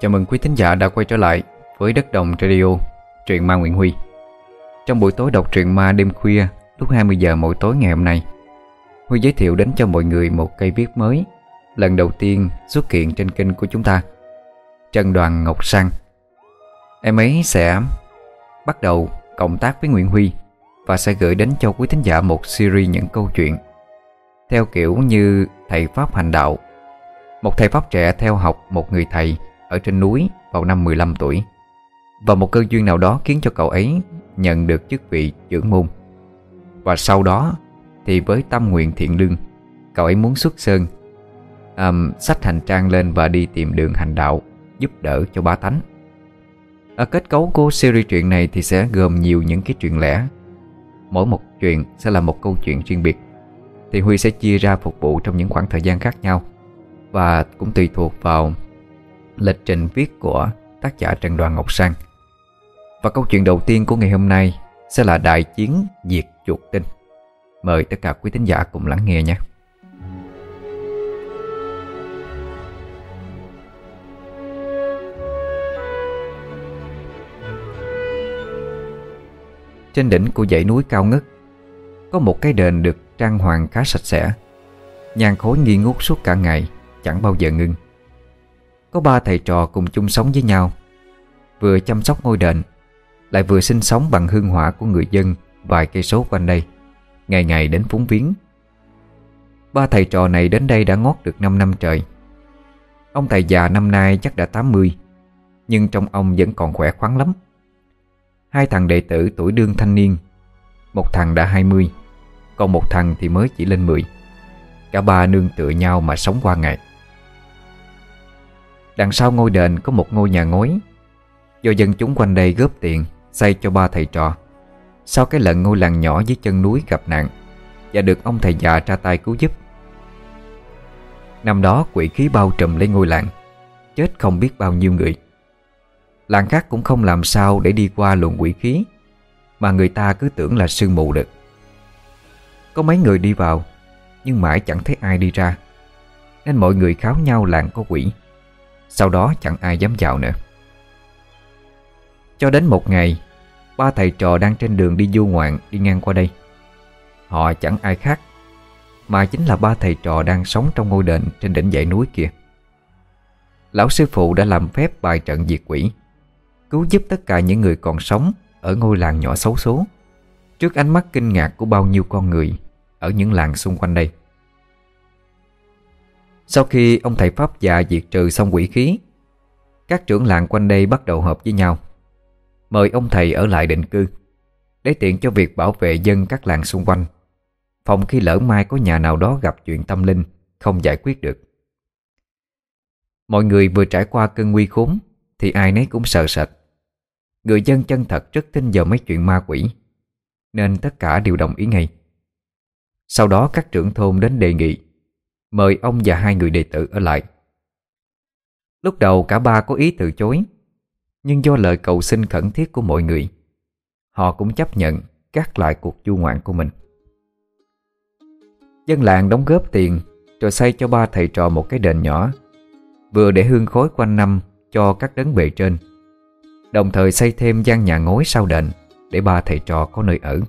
Chào mừng quý thính giả đã quay trở lại với Đất Đồng Radio, truyện ma Nguyễn Huy. Trong buổi tối đọc truyện ma đêm khuya lúc 20 giờ mỗi tối ngày hôm nay, Huy giới thiệu đến cho mọi người một cây viết mới lần đầu tiên xuất hiện trên kênh của chúng ta, Trần Đoàn Ngọc Sang. Em ấy sẽ bắt đầu cộng tác với Nguyễn Huy và sẽ gửi đến cho quý thính giả một series những câu chuyện theo kiểu như thầy Pháp hành đạo. Một thầy Pháp trẻ theo học một người thầy ở trên núi vào năm 15 tuổi, và một cơ duyên nào đó khiến cho cậu ấy nhận được chức vị trưởng môn. Và sau đó thì với tâm nguyện thiện lương, cậu ấy muốn xuất sơn, xách hành trang lên và đi tìm đường hành đạo, giúp đỡ cho bá tánh. Ở kết cấu của series truyện này thì sẽ gồm nhiều những cái truyện lẻ. Mỗi một chuyện sẽ là một câu chuyện riêng biệt, thì Huy sẽ chia ra phục vụ trong những khoảng thời gian khác nhau, và cũng tùy thuộc vào lịch trình viết của tác giả Trần Đoàn Ngọc Sang. Và câu chuyện đầu tiên của ngày hôm nay sẽ là Đại chiến diệt chuột tinh. Mời tất cả quý thính giả cùng lắng nghe nhé. Trên đỉnh của dãy núi cao ngất có một cái đền được trang hoàng khá sạch sẽ. Nhang khói nghi ngút suốt cả ngày, chẳng bao giờ ngưng. Có 3 thầy trò cùng chung sống với nhau, vừa chăm sóc ngôi đền, lại vừa sinh sống bằng hương hỏa của người dân vài cây số quanh đây, ngày ngày đến phúng viếng. 3 thầy trò này đến đây đã ngót được 5 năm trời. Ông thầy già năm nay chắc đã 80, nhưng trông ông vẫn còn khỏe khoắn lắm. 2 thằng đệ tử tuổi đương thanh niên, một thằng đã 20, còn một thằng thì mới chỉ lên 10. Cả 3 nương tựa nhau mà sống qua ngày. Đằng sau ngôi đền có một ngôi nhà ngói, do dân chúng quanh đây góp tiền xây cho 3 thầy trò sau cái lần ngôi làng nhỏ dưới chân núi gặp nạn và được ông thầy già ra tay cứu giúp. Năm đó quỷ khí bao trùm lấy ngôi làng, chết không biết bao nhiêu người. Làng khác cũng không làm sao để đi qua luồng quỷ khí, mà người ta cứ tưởng là sương mù được. Có mấy người đi vào, nhưng mãi chẳng thấy ai đi ra, nên mọi người kháo nhau làng có quỷ. Sau đó chẳng ai dám vào nữa. Cho đến một ngày, 3 thầy trò đang trên đường đi du ngoạn đi ngang qua đây. Họ chẳng ai khác mà chính là 3 thầy trò đang sống trong ngôi đền trên đỉnh dãy núi kia. Lão sư phụ đã làm phép bài trận diệt quỷ, cứu giúp tất cả những người còn sống ở ngôi làng nhỏ xấu số, trước ánh mắt kinh ngạc của bao nhiêu con người ở những làng xung quanh đây. Sau khi ông thầy Pháp già diệt trừ xong quỷ khí, các trưởng làng quanh đây bắt đầu họp với nhau, mời ông thầy ở lại định cư, để tiện cho việc bảo vệ dân các làng xung quanh, phòng khi lỡ mai có nhà nào đó gặp chuyện tâm linh không giải quyết được. Mọi người vừa trải qua cơn nguy khốn thì ai nấy cũng sợ sệt. Người dân chân thật rất tin vào mấy chuyện ma quỷ, nên tất cả đều đồng ý ngay. Sau đó các trưởng thôn đến đề nghị mời ông và 2 người đệ tử ở lại. Lúc đầu cả 3 có ý từ chối, nhưng do lời cầu xin khẩn thiết của mọi người, họ cũng chấp nhận gác lại cuộc du ngoạn của mình. Dân làng đóng góp tiền rồi xây cho 3 thầy trò một cái đền nhỏ, vừa để hương khói quanh năm cho các đấng bề trên, đồng thời xây thêm gian nhà ngói sau đền để 3 thầy trò có nơi ở.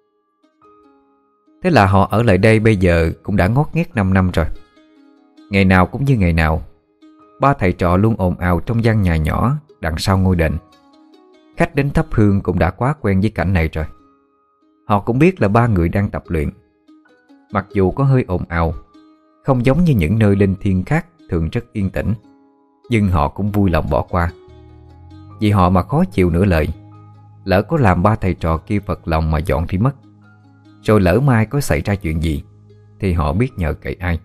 Thế là họ ở lại đây bây giờ cũng đã ngót nghét 5 năm rồi. Ngày nào cũng như ngày nào, 3 thầy trò luôn ồn ào trong gian nhà nhỏ đằng sau ngôi đền. Khách đến thắp hương cũng đã quá quen với cảnh này rồi. Họ cũng biết là 3 người đang tập luyện. Mặc dù có hơi ồn ào, không giống như những nơi linh thiêng khác thường rất yên tĩnh, nhưng họ cũng vui lòng bỏ qua. Vì họ mà khó chịu nửa lời, lỡ có làm 3 thầy trò kia phật lòng mà dọn đi mất, rồi lỡ mai có xảy ra chuyện gì thì họ biết nhờ cậy ai.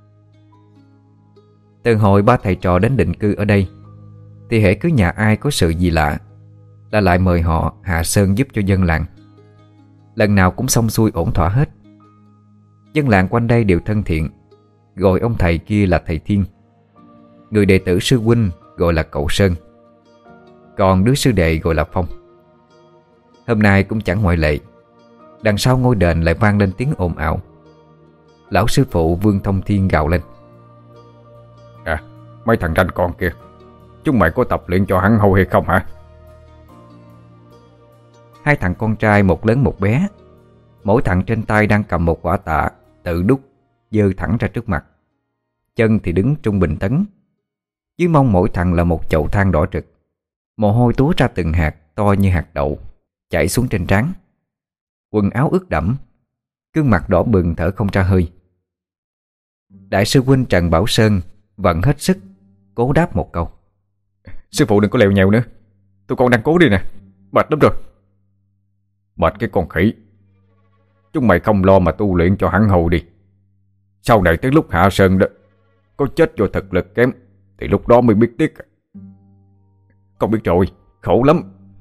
Từ hồi 3 thầy trò đến định cư ở đây, thì hễ cứ nhà ai có sự gì lạ là lại mời họ hạ sơn giúp cho dân làng. Lần nào cũng xong xuôi ổn thỏa hết. Dân làng quanh đây đều thân thiện, gọi ông thầy kia là thầy Thiên, người đệ tử sư huynh gọi là cậu Sơn, còn đứa sư đệ gọi là Phong. Hôm nay cũng chẳng ngoại lệ. Đằng sau ngôi đền lại vang lên tiếng ồn ào. Lão sư phụ Vương Thông Thiên gào lên: À, mấy thằng ranh con kia, chúng mày có tập luyện cho hẳn hoi hay không hả? Hai thằng con trai một lớn một bé, mỗi thằng trên tay đang cầm một quả tạ tự đúc giơ thẳng ra trước mặt. Chân thì đứng trung bình tấn. Dưới mông mỗi thằng là một chậu than đỏ rực. Mồ hôi túa ra từng hạt to như hạt đậu chảy xuống trên trán. Quần áo ướt đẫm, gương mặt đỏ bừng thở không ra hơi. Đại sư huynh Trần Bảo Sơn vẫn hết sức cố đáp một câu: Sư phụ đừng có lèo nhèo nữa, tụi con đang cố đi nè, mệt lắm rồi. Mệt cái con khỉ. Chúng mày không lo mà tu luyện cho hẳn hoi đi. Sau này tới lúc hạ sơn đó, có chết do thực lực kém thì lúc đó mới biết tiếc. Con biết rồi, khổ lắm.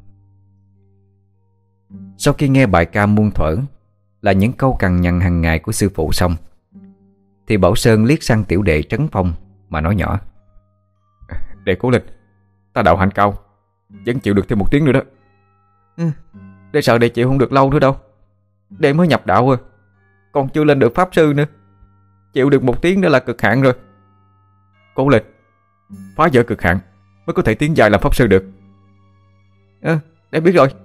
Sau khi nghe bài ca muôn thuở là những câu cằn nhằn hàng ngày của sư phụ xong, thì Bảo Sơn liếc sang tiểu đệ Trấn Phong mà nói nhỏ: Đệ cố lên, ta đạo hạnh cao, vẫn chịu được thêm 1 tiếng nữa đó. Đệ sợ đệ chịu không được lâu nữa đâu. Đệ mới nhập đạo rồi, còn chưa lên được pháp sư nữa. Chịu được 1 tiếng nữa là cực hạn rồi. Cố lên, phá vỡ cực hạn mới có thể tiến dài làm pháp sư được. Đệ biết rồi.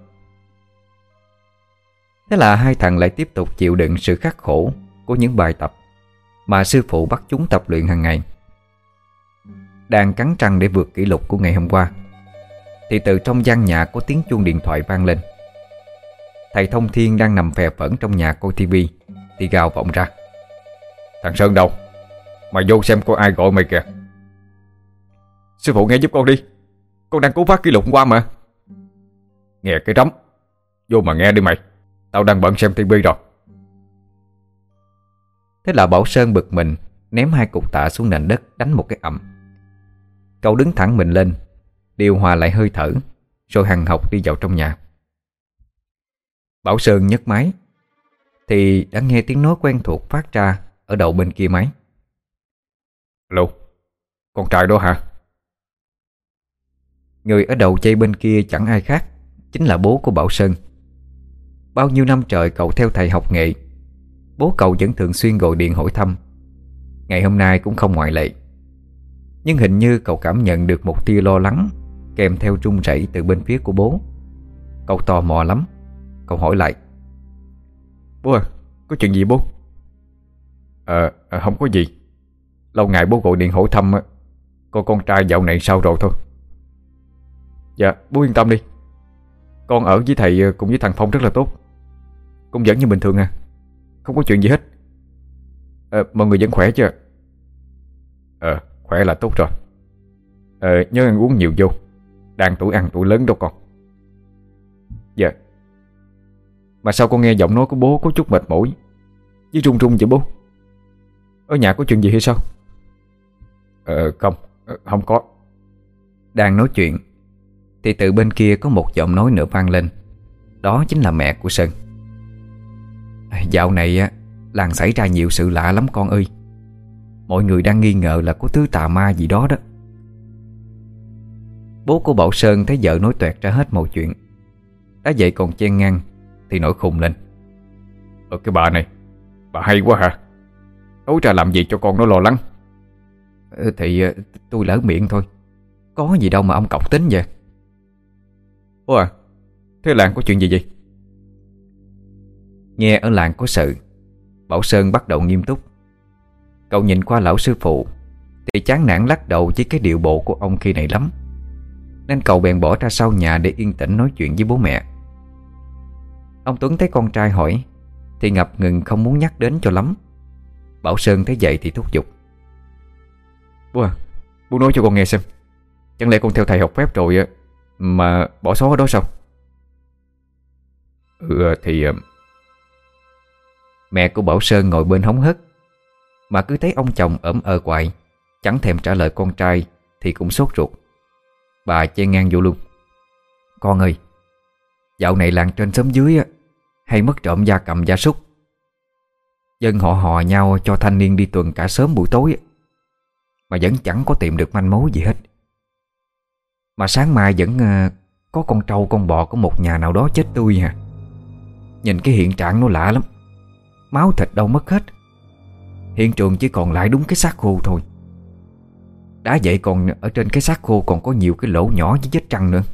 Thế là hai thằng lại tiếp tục chịu đựng sự khắc khổ của những bài tập mà sư phụ bắt chúng tập luyện hàng ngày. Đang cắn răng để vượt kỷ lục của ngày hôm qua, thì từ trong gian nhà có tiếng chuông điện thoại vang lên. Thầy Thông Thiên đang nằm phè phỡn trong nhà coi tivi thì gào vọng ra: Thằng Sơn đâu? Mày vô xem có ai gọi mày kìa. Sư phụ nghe giúp con đi, con đang cố phá kỷ lục hôm qua mà. Nghe cái rắm, vô mà nghe đi mày, tao đang bận xem tivi rồi. Thế là Bảo Sơn bực mình ném 2 cục tạ xuống nền đất đánh một cái ầm. Cậu đứng thẳng mình lên, điều hòa lại hơi thở, rồi hằn học đi vào trong nhà. Bảo Sơn nhấc máy thì đã nghe tiếng nói quen thuộc phát ra ở đầu bên kia máy. Alo, con trai đó hả? Người ở đầu dây bên kia chẳng ai khác, chính là bố của Bảo Sơn. Bao nhiêu năm trời cậu theo thầy học nghệ, bố cậu vẫn thường xuyên gọi điện hỏi thăm. Ngày hôm nay cũng không ngoại lệ. Nhưng hình như cậu cảm nhận được một tia lo lắng kèm theo run rẩy từ bên phía của bố. Cậu tò mò lắm. Cậu hỏi lại: Bố à, có chuyện gì bố? Không có gì. Lâu ngày bố gọi điện hỏi thăm con trai dạo này sao rồi thôi. Dạ, bố yên tâm đi. Con ở với thầy cùng với thằng Phong rất là tốt, cũng vẫn như bình thường à, không có chuyện gì hết. Mọi người vẫn khỏe chứ? Khỏe là tốt rồi. Nhớ ăn uống nhiều vô, đang tuổi ăn tuổi lớn đâu con. Dạ. Mà sao con nghe giọng nói của bố có chút mệt mỏi với run run vậy bố? Ở nhà có chuyện gì hay sao? Không có. Đang nói chuyện thì từ bên kia có một giọng nói nữa vang lên. Đó chính là mẹ của Sơn. Dạo này làng xảy ra nhiều sự lạ lắm con ơi. Mọi người đang nghi ngờ là có thứ tà ma gì đó đó. Bố của Bảo Sơn thấy vợ nói toẹt ra hết mọi chuyện, đã vậy còn chen ngang thì nổi khùng lên. Cái bà này, bà hay quá hả? Nói ra làm gì cho con nó lo lắng. Thì tôi lỡ miệng thôi, có gì đâu mà ông cọc tính vậy. Ủa à, thế làng có chuyện gì vậy? Nghe ở làng có sự, Bảo Sơn bắt đầu nghiêm túc. Cậu nhìn qua lão sư phụ thì chán nản lắc đầu với cái điệu bộ của ông khi này lắm, nên cậu bèn bỏ ra sau nhà để yên tĩnh nói chuyện với bố mẹ. Ông Tuấn thấy con trai hỏi thì ngập ngừng không muốn nhắc đến cho lắm. Bảo Sơn thấy vậy thì thúc giục: Bố à, bố nói cho con nghe xem, chẳng lẽ con theo thầy học phép rồi mà bỏ xó ở đó sao? Thì mẹ của Bảo Sơn ngồi bên hóng hớt, mà cứ thấy ông chồng ỡm ơ hoài, chẳng thèm trả lời con trai thì cũng sốt ruột. Bà chen ngang vô luôn: Con ơi, dạo này làng trên xóm dưới hay mất trộm gia cầm gia súc. Dân họ hò nhau cho thanh niên đi tuần cả sớm buổi tối, mà vẫn chẳng có tìm được manh mối gì hết. Mà sáng mai vẫn có con trâu con bò của một nhà nào đó chết tươi hả. Nhìn cái hiện trạng nó lạ lắm, máu thịt đâu mất hết, hiện trường chỉ còn lại đúng cái xác khô thôi. Đã vậy còn ở trên cái xác khô còn có nhiều cái lỗ nhỏ với vết răng nữa.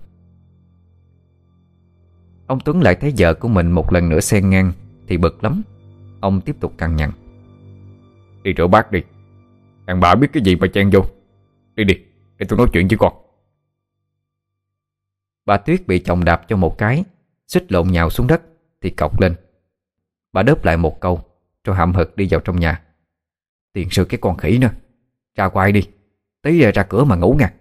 Ông Tuấn lại thấy vợ của mình một lần nữa xen ngang thì bực lắm. Ông tiếp tục căn nhằn: Đi rửa bát đi. Đàn bà biết cái gì mà chen vô. Đi đi, để tôi nói chuyện với con. Bà Tuyết bị chồng đạp cho một cái, suýt lộn nhào xuống đất thì cọc lên. Bà đớp lại một câu rồi hậm hực đi vào trong nhà: Tiền sư cái con khỉ nữa, ra quay đi, tí ra cửa mà ngủ nha.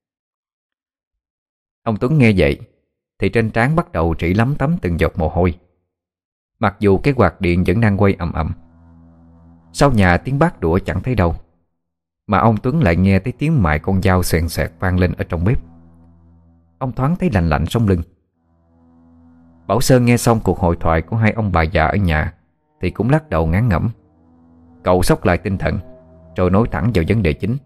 Ông Tuấn nghe vậy thì trên trán bắt đầu rỉ lấm tấm từng giọt mồ hôi. Mặc dù cái quạt điện vẫn đang quay ầm ầm. Sau nhà tiếng bát đũa chẳng thấy đâu, mà ông Tuấn lại nghe thấy tiếng mại con dao xoèn xoẹt vang lên ở trong bếp. Ông thoáng thấy lạnh lạnh sống lưng. Bảo Sơn nghe xong cuộc hội thoại của hai ông bà già ở nhà thì cũng lắc đầu ngán ngẩm. Cậu xốc lại tinh thần rồi nói thẳng vào vấn đề chính: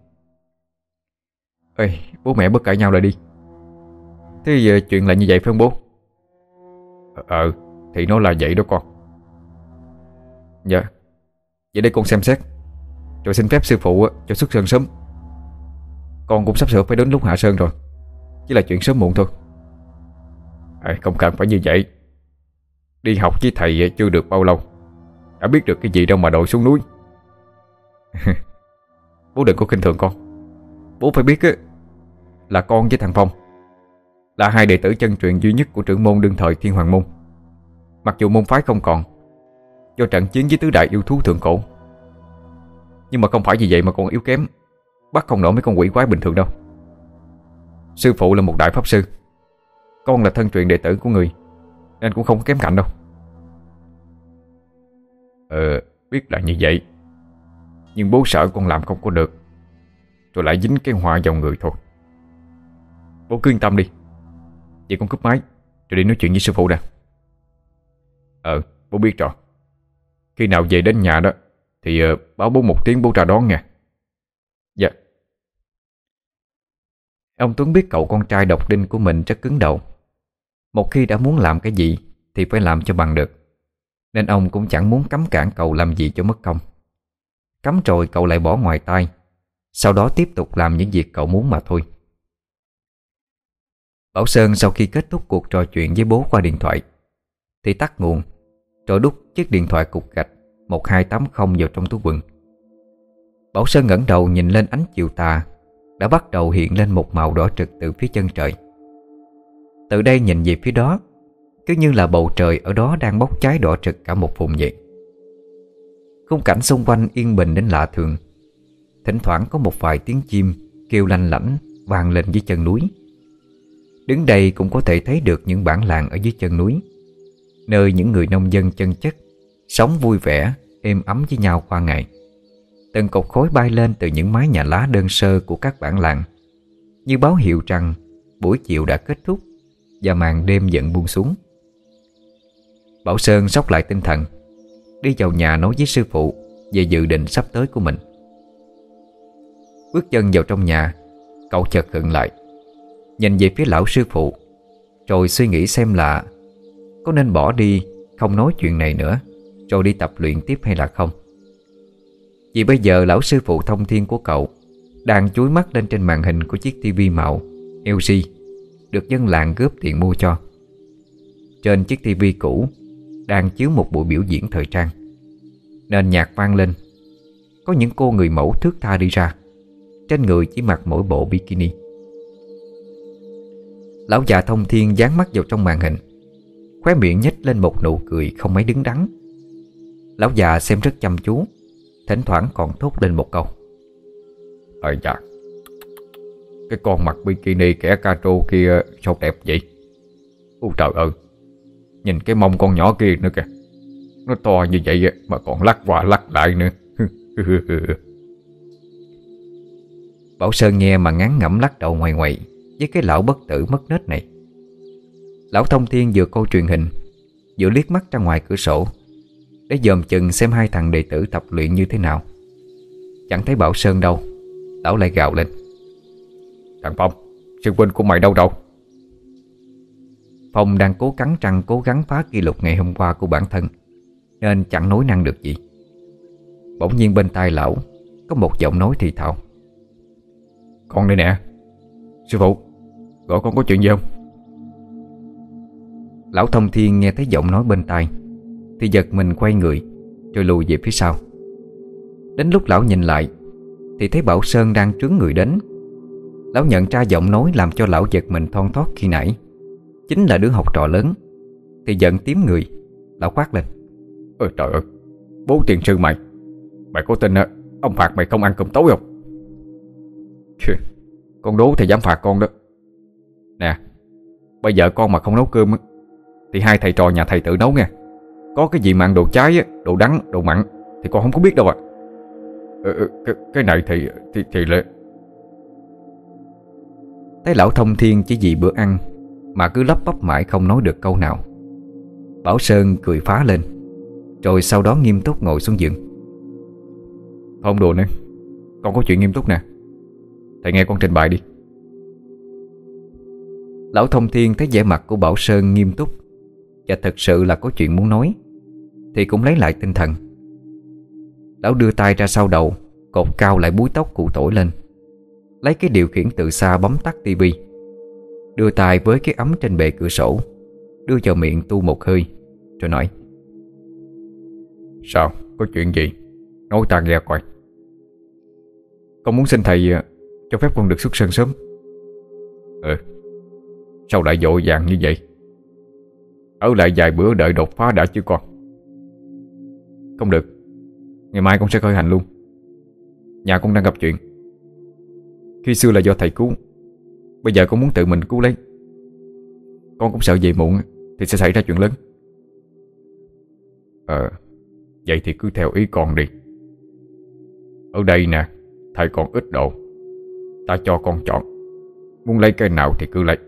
Ê, bố mẹ bớt cãi nhau lại đi. Thế giờ chuyện là như vậy phải không bố? Thì nó là vậy đó con. Dạ. Vậy để con xem xét rồi xin phép sư phụ cho xuất sơn sớm. Con cũng sắp sửa phải đến lúc hạ sơn rồi, chỉ là chuyện sớm muộn thôi. Không cần phải như vậy. Đi học với thầy chưa được bao lâu đã biết được cái gì đâu mà đội xuống núi. Bố đừng có khinh thường con. Bố phải biết là con với thằng Phong là hai đệ tử chân truyền duy nhất của trưởng môn đương thời Thiên Hoàng Môn. Mặc dù môn phái không còn do trận chiến với tứ đại yêu thú thượng cổ, nhưng mà không phải vì vậy mà còn yếu kém, bắt không nổi mấy con quỷ quái bình thường đâu. Sư phụ là một đại pháp sư, con là thân truyền đệ tử của người, nên cũng không kém cạnh đâu. Biết là như vậy, nhưng bố sợ con làm không có được, rồi lại dính cái họa vào người thôi. Bố cứ yên tâm đi. Vậy con cúp máy rồi đi nói chuyện với sư phụ nè. Bố biết rồi. Khi nào về đến nhà đó thì báo bố một tiếng, bố ra đón nha. Dạ. Ông Tuấn biết cậu con trai độc đinh của mình rất cứng đầu. Một khi đã muốn làm cái gì thì phải làm cho bằng được, nên ông cũng chẳng muốn cấm cản cậu làm gì cho mất công. Cấm rồi cậu lại bỏ ngoài tai, sau đó tiếp tục làm những việc cậu muốn mà thôi. Bảo Sơn sau khi kết thúc cuộc trò chuyện với bố qua điện thoại thì tắt nguồn, rồi đút chiếc điện thoại cục gạch 1280 vào trong túi quần. Bảo Sơn ngẩng đầu nhìn lên ánh chiều tà đã bắt đầu hiện lên một màu đỏ trực từ phía chân trời. Từ đây nhìn về phía đó, cứ như là bầu trời ở đó đang bốc cháy đỏ trực cả một vùng vậy. Khung cảnh xung quanh yên bình đến lạ thường. Thỉnh thoảng có một vài tiếng chim kêu lanh lảnh vang lên dưới chân núi. Đứng đây cũng có thể thấy được những bản làng ở dưới chân núi, nơi những người nông dân chân chất sống vui vẻ, êm ấm với nhau qua ngày. Từng cột khói bay lên từ những mái nhà lá đơn sơ của các bản làng, như báo hiệu rằng buổi chiều đã kết thúc và màn đêm dần buông xuống. Bảo Sơn xốc lại tinh thần, đi vào nhà nói với sư phụ về dự định sắp tới của mình. Bước chân vào trong nhà, cậu chợt khựng lại, nhìn về phía lão sư phụ, rồi suy nghĩ xem là có nên bỏ đi không nói chuyện này nữa rồi đi tập luyện tiếp hay là không. Vì bây giờ lão sư phụ thông thiên của cậu đang chúi mắt lên trên màn hình của chiếc tivi mạo LG được dân làng góp tiền mua cho. Trên chiếc tivi cũ đang chiếu một buổi biểu diễn thời trang. Nền nhạc vang lên, có những cô người mẫu thướt tha đi ra, trên người chỉ mặc mỗi bộ bikini. Lão già thông thiên dán mắt vào trong màn hình, khóe miệng nhếch lên một nụ cười không mấy đứng đắn. Lão già xem rất chăm chú, thỉnh thoảng còn thốt lên một câu: Dạ, cái con mặc bikini kẻ caro kia sao đẹp vậy? Ôi trời ơi, nhìn cái mông con nhỏ kia nữa kìa, nó to như vậy mà còn lắc qua lắc lại nữa. Bảo Sơn nghe mà ngán ngẩm lắc đầu ngoài ngoại với cái lão bất tử mất nết này. Lão thông thiên vừa coi truyền hình vừa liếc mắt ra ngoài cửa sổ để dòm chừng xem hai thằng đệ tử tập luyện như thế nào. Chẳng thấy Bảo Sơn đâu, lão lại gào lên: Thằng Phong, sư huynh của mày đâu rồi? Phong đang cố cắn răng cố gắng phá kỷ lục ngày hôm qua của bản thân, nên chẳng nói năng được gì. Bỗng nhiên bên tai lão có một giọng nói thì thào: Con đây nè. Sư phụ, gọi con có chuyện gì không? Lão Thông Thiên nghe thấy giọng nói bên tai thì giật mình quay người, rồi lùi về phía sau. Đến lúc lão nhìn lại thì thấy Bảo Sơn đang trướng người đến. Lão nhận ra giọng nói làm cho lão giật mình thon thót khi nãy chính là đứa học trò lớn, thì giận tím người. Lão quát lên: Ôi trời ơi, bố tiền sư mày, mày có tin ông phạt mày không ăn cơm tối không? Con đố thì dám phạt con đó. Nè, bây giờ con mà không nấu cơm thì hai thầy trò nhà thầy tự nấu nha. Có cái gì mà ăn đồ cháy, đồ đắng, đồ mặn thì con không có biết đâu ạ. Cái này thì là... Thấy lão Thông Thiên chỉ vì bữa ăn mà cứ lắp bắp mãi không nói được câu nào. Bảo Sơn cười phá lên, rồi sau đó nghiêm túc ngồi xuống giường. Không đùa nữa, con có chuyện nghiêm túc nè. Thầy nghe con trình bày đi. Lão Thông Thiên thấy vẻ mặt của Bảo Sơn nghiêm túc và thật sự là có chuyện muốn nói, thì cũng lấy lại tinh thần. Lão đưa tay ra sau đầu, cột cao lại búi tóc cụ tỏi lên, lấy cái điều khiển từ xa bấm tắt tivi, đưa tay với cái ấm trên bệ cửa sổ, đưa vào miệng tu một hơi, rồi nói: Sao? Có chuyện gì? Nói ta nghe coi. Con muốn xin thầy cho phép con được xuất sân sớm. Sao lại vội vàng như vậy? Ở lại vài bữa đợi đột phá đã chứ con. Không được, ngày mai con sẽ khởi hành luôn. Nhà con đang gặp chuyện. Khi xưa là do thầy cứu, bây giờ con muốn tự mình cứu lấy. Con cũng sợ về muộn thì sẽ xảy ra chuyện lớn. Vậy thì cứ theo ý con đi. Ở đây nè, thầy còn ít độ, ta cho con chọn, muốn lấy cái nào thì cứ lấy.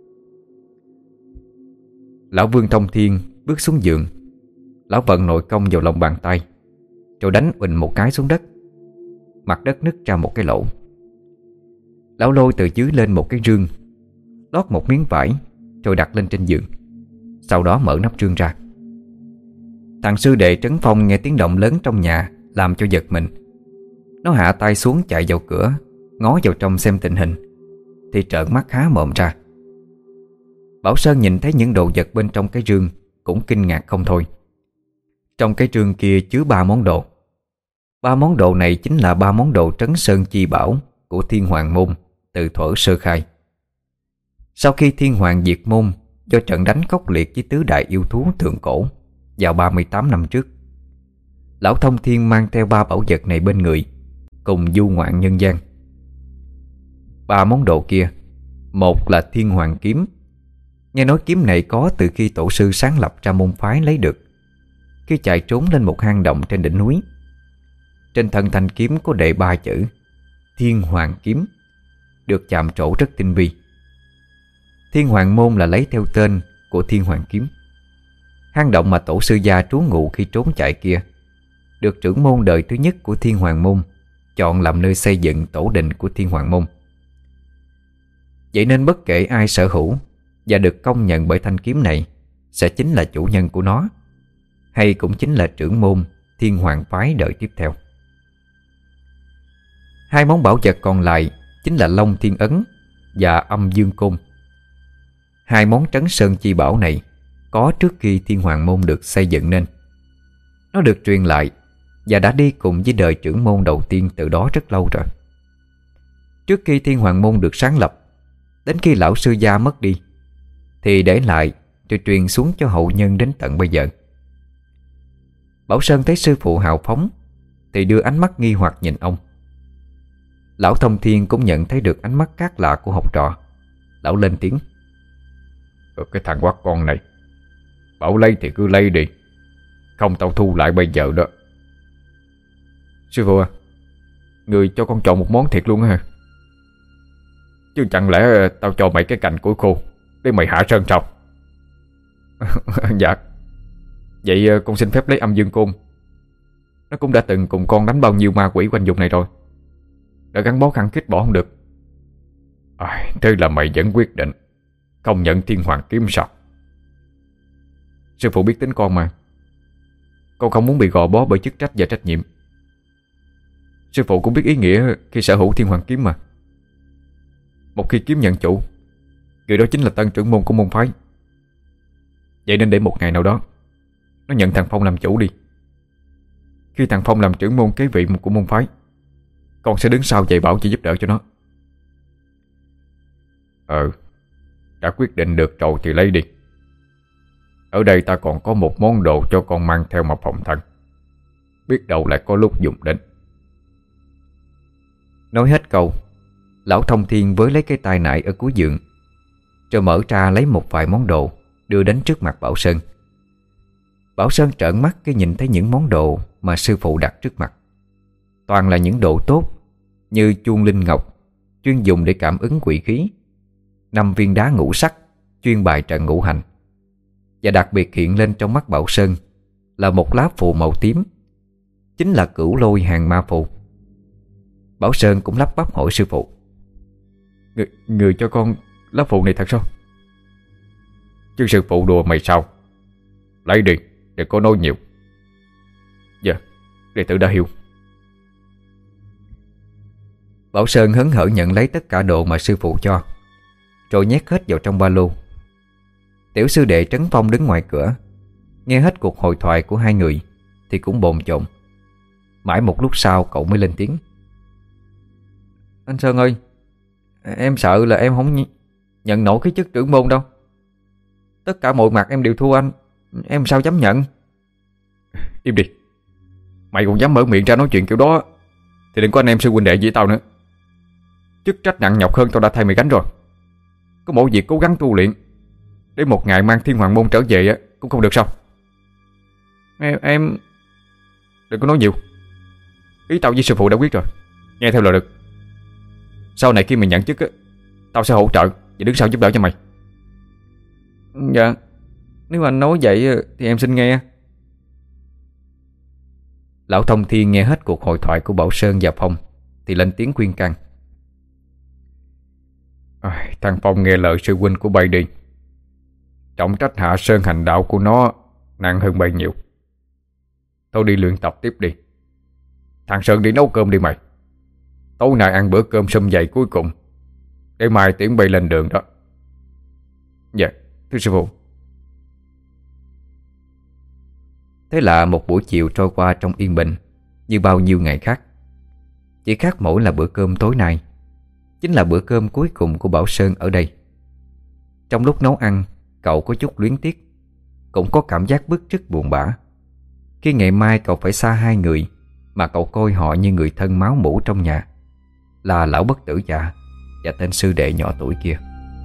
Lão Vương Thông Thiên bước xuống giường. Lão vận nội công vào lòng bàn tay, rồi đánh uỳnh một cái xuống đất. Mặt đất nứt ra một cái lỗ. Lão lôi từ dưới lên một cái rương, lót một miếng vải, rồi đặt lên trên giường. Sau đó mở nắp rương ra. Thằng sư đệ Trấn Phong nghe tiếng động lớn trong nhà, làm cho giật mình. Nó hạ tay xuống chạy vào cửa, ngó vào trong xem tình hình, thì trợn mắt há mồm ra. Bảo Sơn nhìn thấy những đồ vật bên trong cái rương cũng kinh ngạc không thôi. Trong cái rương kia chứa 3 món đồ. 3 món đồ này chính là 3 món đồ trấn sơn chi bảo của Thiên Hoàng Môn từ thuở sơ khai. Sau khi Thiên Hoàng diệt môn do trận đánh khốc liệt với tứ đại yêu thú thượng cổ vào 38 năm trước, Lão Thông Thiên mang theo 3 bảo vật này bên người, cùng du ngoạn nhân gian. 3 món đồ kia, một là Thiên Hoàng Kiếm. Nghe nói kiếm này có từ khi tổ sư sáng lập ra môn phái lấy được, khi chạy trốn lên một hang động trên đỉnh núi. Trên thân thanh kiếm có đề 3 chữ Thiên Hoàng Kiếm, được chạm trổ rất tinh vi. Thiên Hoàng Môn là lấy theo tên của Thiên Hoàng Kiếm. Hang động mà tổ sư gia trú ngụ khi trốn chạy kia được trưởng môn đời thứ nhất của Thiên Hoàng Môn chọn làm nơi xây dựng tổ đình của Thiên Hoàng Môn. Vậy nên bất kể ai sở hữu và được công nhận bởi thanh kiếm này sẽ chính là chủ nhân của nó, hay cũng chính là trưởng môn Thiên Hoàng phái đời tiếp theo. 2 món bảo vật còn lại chính là Long Thiên Ấn và Âm Dương Côn. 2 món trấn sơn chi bảo này có trước khi Thiên Hoàng Môn được xây dựng nên. Nó được truyền lại và đã đi cùng với đời trưởng môn đầu tiên từ đó rất lâu rồi. Trước khi Thiên Hoàng Môn được sáng lập, đến khi lão sư gia mất đi, thì để lại rồi truyền xuống cho hậu nhân đến tận bây giờ. Bảo Sơn thấy sư phụ hào phóng thì đưa ánh mắt nghi hoặc nhìn ông. Lão Thông Thiên cũng nhận thấy được ánh mắt khác lạ của học trò. Lão lên tiếng: Cái thằng quát con này, bảo lấy thì cứ lấy đi, không tao thu lại bây giờ đó. Sư phụ à, người cho con chọn một món thiệt luôn hả? Chứ chẳng lẽ tao cho mày cái cành củi khô để mày hạ sơn sao? Dạ. Vậy con xin phép lấy Âm Dương Côn. Nó cũng đã từng cùng con đánh bao nhiêu ma quỷ quanh vùng này rồi, đã gắn bó khăng khít bỏ không được. Thế là mày vẫn quyết định không nhận Thiên Hoàng Kiếm sao? Sư phụ biết tính con mà. Con không muốn bị gò bó bởi chức trách và trách nhiệm. Sư phụ cũng biết ý nghĩa khi sở hữu Thiên Hoàng Kiếm mà. Một khi kiếm nhận chủ, người đó chính là tân trưởng môn của môn phái. Vậy nên để một ngày nào đó nó nhận thằng Phong làm chủ đi. Khi thằng Phong làm trưởng môn kế vị của môn phái, con sẽ đứng sau dạy bảo chỉ giúp đỡ cho nó. Đã quyết định được rồi thì lấy đi. Ở đây ta còn có một món đồ cho con mang theo mà phòng thân. Biết đâu lại có lúc dùng đến. Nói hết câu, lão Thông Thiên với lấy cái tay nải ở cuối giường, rồi mở ra lấy một vài món đồ đưa đến trước mặt Bảo Sơn. Bảo Sơn trợn mắt khi nhìn thấy những món đồ mà sư phụ đặt trước mặt. Toàn là những đồ tốt, như chuông linh ngọc chuyên dùng để cảm ứng quỷ khí, 5 viên đá ngũ sắc chuyên bài trận ngũ hành. Và đặc biệt hiện lên trong mắt Bảo Sơn là một lá phù màu tím, chính là Cửu Lôi Hàng Ma Phù. Bảo Sơn cũng lắp bắp hỏi sư phụ: Người cho con lá phù này thật sao? Chứ sư phụ đùa mày sao? Lấy đi, đừng có nói nhiều. Dạ, đệ tử đã hiểu. Bảo Sơn hớn hở nhận lấy tất cả đồ mà sư phụ cho, rồi nhét hết vào trong ba lô. Tiểu sư đệ Trấn Phong đứng ngoài cửa, nghe hết cuộc hội thoại của hai người thì cũng bồn chồn. Mãi một lúc sau cậu mới lên tiếng: Anh Sơn ơi, em sợ là em không nhận nổi cái chức trưởng môn đâu. Tất cả mọi mặt em đều thua anh, em sao dám nhận. Im đi. Mày còn dám mở miệng ra nói chuyện kiểu đó thì đừng có anh em sư huynh đệ với tao nữa. Chức trách nặng nhọc hơn tao đã thay mày gánh rồi. Có mỗi việc cố gắng tu luyện, để một ngày mang Thiên Hoàng Môn trở về cũng không được sao? Em Đừng có nói nhiều. Ý tao với sư phụ đã quyết rồi, nghe theo lời được. Sau này khi mày nhận chức tao sẽ hỗ trợ và đứng sau giúp đỡ cho mày. Dạ, nếu anh nói vậy thì em xin nghe. Lão Thông Thiên nghe hết cuộc hội thoại của Bảo Sơn và Phong thì lên tiếng khuyên can: Thằng Phong nghe lời sư huynh của bay đi. Trọng trách hạ sơn hành đạo của nó nặng hơn bay nhiều. Thôi đi luyện tập tiếp đi. Thằng Sơn đi nấu cơm đi mày. Tối nay ăn bữa cơm sum vầy cuối cùng, để mai tiễn bay lên đường đó. Dạ, thưa sư phụ. Thế là một buổi chiều trôi qua trong yên bình như bao nhiêu ngày khác. Chỉ khác mỗi là bữa cơm tối nay chính là bữa cơm cuối cùng của Bảo Sơn ở đây. Trong lúc nấu ăn, cậu có chút luyến tiếc, cũng có cảm giác bứt rứt buồn bã. Khi ngày mai cậu phải xa hai người mà cậu coi họ như người thân máu mủ trong nhà, là lão bất tử già và tên sư đệ nhỏ tuổi kia.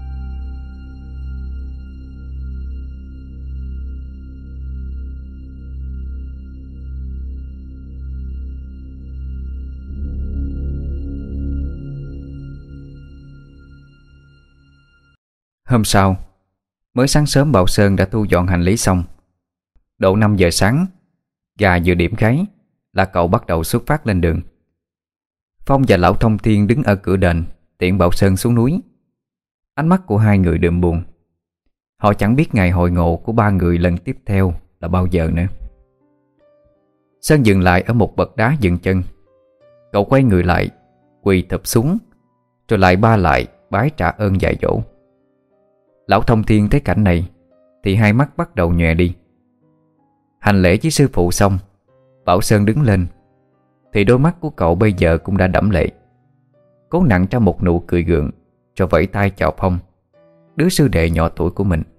Hôm sau, mới sáng sớm Bảo Sơn đã thu dọn hành lý xong. Độ 5 giờ sáng, gà vừa điểm gáy là cậu bắt đầu xuất phát lên đường. Phong và lão Thông Thiên đứng ở cửa đền tiễn Bảo Sơn xuống núi. Ánh mắt của hai người đượm buồn. Họ chẳng biết ngày hội ngộ của ba người lần tiếp theo là bao giờ nữa. Sơn dừng lại ở một bậc đá dừng chân. Cậu quay người lại, quỳ thụp xuống, rồi lại ba lại bái trả ơn dạy dỗ. Lão Thông Thiên thấy cảnh này thì hai mắt bắt đầu nhòe đi. Hành lễ với sư phụ xong, Bảo Sơn đứng lên thì đôi mắt của cậu bây giờ cũng đã đẫm lệ. Cố nặn ra một nụ cười gượng, rồi vẫy tay chào Phong, đứa sư đệ nhỏ tuổi của mình.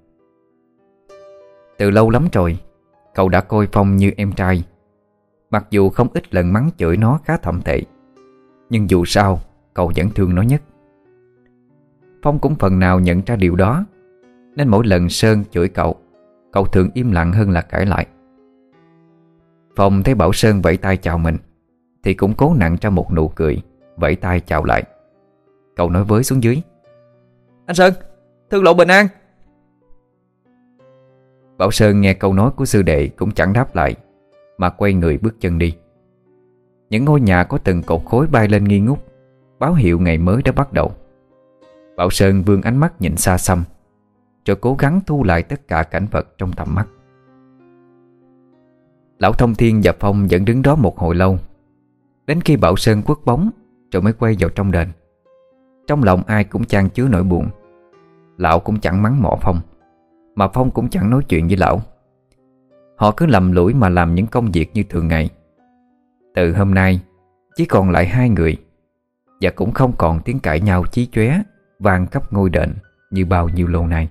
Từ lâu lắm rồi, cậu đã coi Phong như em trai. Mặc dù không ít lần mắng chửi nó khá thậm tệ, nhưng dù sao cậu vẫn thương nó nhất. Phong cũng phần nào nhận ra điều đó, nên mỗi lần Sơn chửi cậu thường im lặng hơn là cãi lại. Phong thấy Bảo Sơn vẫy tay chào mình thì cũng cố nặn ra một nụ cười, vẫy tay chào lại. Cậu nói với xuống dưới: Anh Sơn, thương lộ bình an. Bảo Sơn nghe câu nói của sư đệ cũng chẳng đáp lại, mà quay người bước chân đi. Những ngôi nhà có từng cột khối bay lên nghi ngút, báo hiệu ngày mới đã bắt đầu. Bảo Sơn vươn ánh mắt nhìn xa xăm, rồi cố gắng thu lại tất cả cảnh vật trong tầm mắt. Lão Thông Thiên và Phong vẫn đứng đó một hồi lâu, đến khi Bảo Sơn quất bóng rồi mới quay vào trong đền. Trong lòng ai cũng chan chứa nỗi buồn. Lão cũng chẳng mắng mỏ Phong, mà Phong cũng chẳng nói chuyện với lão. Họ cứ lầm lũi mà làm những công việc như thường ngày. Từ hôm nay chỉ còn lại hai người, và cũng không còn tiếng cãi nhau chí chóe vang khắp ngôi đền như bao nhiêu lâu nay.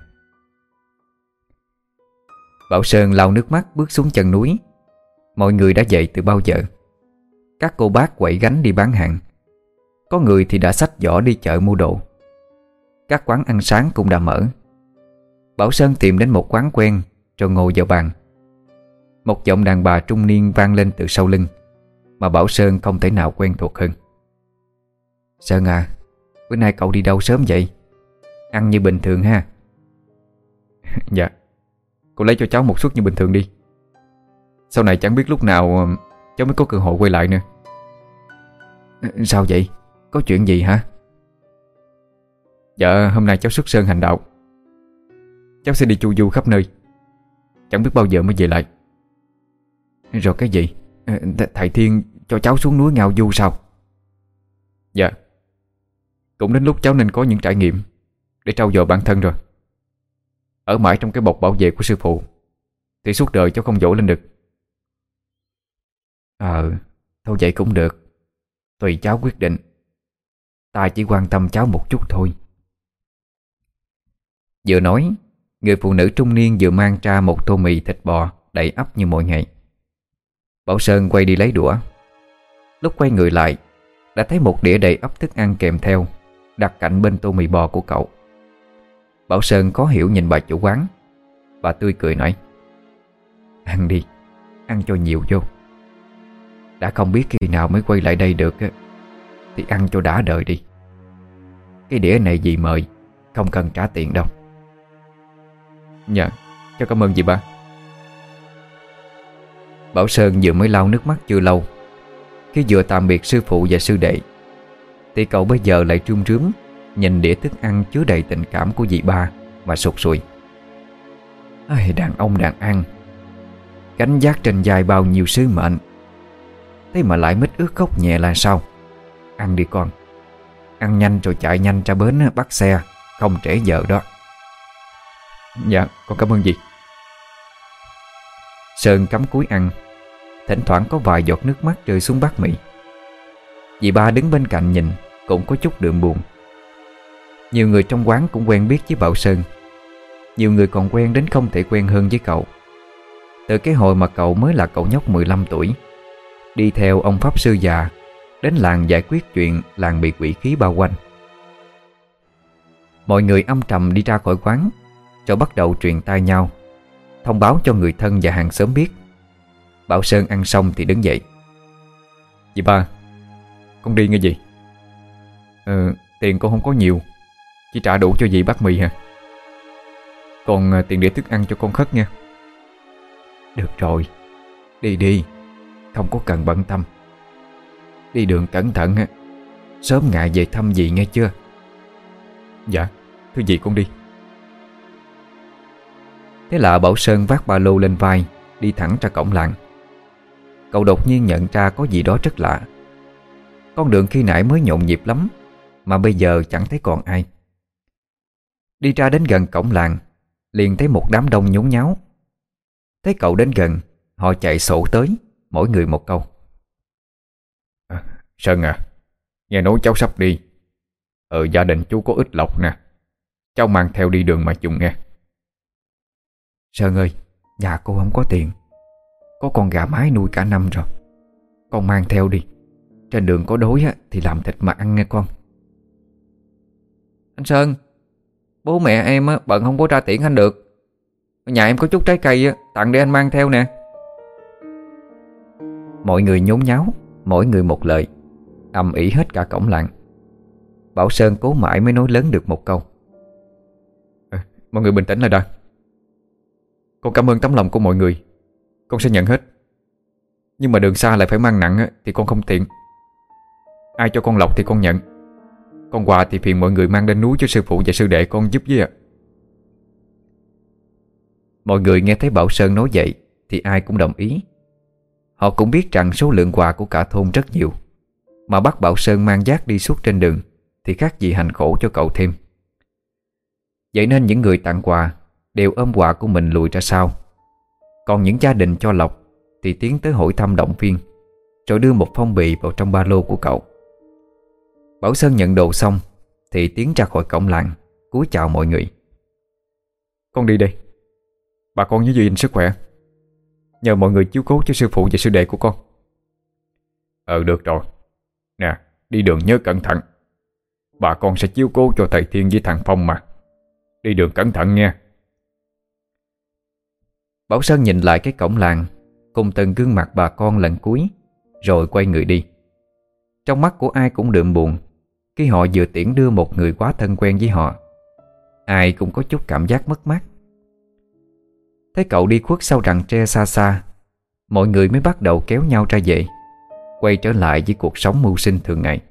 Bảo Sơn lau nước mắt bước xuống chân núi. Mọi người đã dậy từ bao giờ. Các cô bác quẩy gánh đi bán hàng. Có người thì đã xách giỏ đi chợ mua đồ. Các quán ăn sáng cũng đã mở. Bảo Sơn tìm đến một quán quen rồi ngồi vào bàn. Một giọng đàn bà trung niên vang lên từ sau lưng, mà Bảo Sơn không thể nào quen thuộc hơn. Sơn à, bữa nay cậu đi đâu sớm vậy? Ăn như bình thường ha. Dạ, cô lấy cho cháu một suất như bình thường đi. Sau này chẳng biết lúc nào cháu mới có cơ hội quay lại nữa. Sao vậy? Có chuyện gì hả? Dạ, hôm nay cháu xuất sơn hành đạo. Cháu sẽ đi chu du khắp nơi, chẳng biết bao giờ mới về lại. Rồi cái gì? Thầy Thiên cho cháu xuống núi ngao du sao? Dạ, cũng đến lúc cháu nên có những trải nghiệm để trau dồi bản thân rồi. Ở mãi trong cái bọc bảo vệ của sư phụ thì suốt đời cháu không dỗ lên được. Thôi vậy cũng được. Tùy cháu quyết định. Ta chỉ quan tâm cháu một chút thôi. Vừa nói, người phụ nữ trung niên vừa mang ra một tô mì thịt bò đầy ắp như mọi ngày. Bảo Sơn quay đi lấy đũa. Lúc quay người lại, đã thấy một đĩa đầy ắp thức ăn kèm theo đặt cạnh bên tô mì bò của cậu. Bảo Sơn khó hiểu nhìn bà chủ quán. Bà tươi cười nói: Ăn đi, ăn cho nhiều vô. Đã không biết khi nào mới quay lại đây được thì ăn cho đã đời đi. Cái đĩa này dì mời, không cần trả tiền đâu. Dạ, cháu cảm ơn dì ba. Bảo Sơn vừa mới lau nước mắt chưa lâu. Khi vừa tạm biệt sư phụ và sư đệ, thì cậu bây giờ lại rơm rớm nhìn đĩa thức ăn chứa đầy tình cảm của dì ba mà sụt sùi. Đàn ông đàn ăn, gánh vác trên vai bao nhiêu sứ mệnh, thế mà lại mít ướt khóc nhẹ là sao? Ăn đi con. Ăn nhanh rồi chạy nhanh ra bến bắt xe, không trễ giờ đó. Dạ, con cảm ơn dì. Sơn cắm cúi ăn. Thỉnh thoảng có vài giọt nước mắt rơi xuống bát mì. Dì ba đứng bên cạnh nhìn cũng có chút đượm buồn. Nhiều người trong quán cũng quen biết với Bảo Sơn. Nhiều người còn quen đến không thể quen hơn với cậu. Từ cái hồi mà cậu mới là cậu nhóc 15 tuổi, đi theo ông pháp sư già đến làng giải quyết chuyện làng bị quỷ khí bao quanh. Mọi người âm trầm đi ra khỏi quán, rồi bắt đầu truyền tai nhau, thông báo cho người thân và hàng xóm biết. Bảo Sơn ăn xong thì đứng dậy. Dì ba, con đi nghe gì? Tiền con không có nhiều, chỉ trả đủ cho dì bát mì hả? Còn tiền để thức ăn cho con khất nha. Được rồi, đi đi, không có cần bận tâm. Đi đường cẩn thận ha, sớm ngại về thăm dì nghe chưa? Dạ, thưa dì con đi. Thế là Bảo Sơn vác ba lô lên vai, đi thẳng ra cổng làng. Cậu đột nhiên nhận ra có gì đó rất lạ. Con đường khi nãy mới nhộn nhịp lắm, mà bây giờ chẳng thấy còn ai. Đi ra đến gần cổng làng, liền thấy một đám đông nhốn nháo. Thấy cậu đến gần, họ chạy sổ tới, mỗi người một câu. Sơn à, nghe nói cháu sắp đi. Gia đình chú có ít lộc nè, cháu mang theo đi đường mà dùng nghe. Sơn ơi, nhà cô không có tiền, có con gà mái nuôi cả năm rồi. Con mang theo đi, trên đường có đói thì làm thịt mà ăn nghe con. Anh Sơn, bố mẹ em bận không có ra tiễn anh được. Nhà em có chút trái cây tặng để anh mang theo nè. Mọi người nhốn nháo, mỗi người một lời, ầm ĩ hết cả cổng làng. Bảo Sơn cố mãi mới nói lớn được một câu. Mọi người bình tĩnh lại đã. Con cảm ơn tấm lòng của mọi người, con sẽ nhận hết. Nhưng mà đường xa lại phải mang nặng thì con không tiện. Ai cho con lộc thì con nhận, con quà thì phiền mọi người mang lên núi cho sư phụ và sư đệ con giúp với ạ. Mọi người nghe thấy Bảo Sơn nói vậy thì ai cũng đồng ý. Họ cũng biết rằng số lượng quà của cả thôn rất nhiều, mà bắt Bảo Sơn mang vác đi suốt trên đường thì khác gì hành khổ cho cậu thêm. Vậy nên những người tặng quà đều ôm quà của mình lùi ra sau. Còn những gia đình cho lộc thì tiến tới hỏi thăm động viên, rồi đưa một phong bì vào trong ba lô của cậu. Bảo Sơn nhận đồ xong thì tiến ra khỏi cổng làng, cúi chào mọi người. Con đi đây. Bà con nhớ giữ gìn sức khỏe, nhờ mọi người chiếu cố cho sư phụ và sư đệ của con. Được rồi. Nè, đi đường nhớ cẩn thận. Bà con sẽ chiếu cố cho thầy Thiên với thằng Phong mà. Đi đường cẩn thận nha. Bảo Sơn nhìn lại cái cổng làng cùng từng gương mặt bà con lần cuối, rồi quay người đi. Trong mắt của ai cũng đượm buồn khi họ vừa tiễn đưa một người quá thân quen với họ. Ai cũng có chút cảm giác mất mát. Thấy cậu đi khuất sau rặng tre xa xa, mọi người mới bắt đầu kéo nhau ra về, quay trở lại với cuộc sống mưu sinh thường ngày.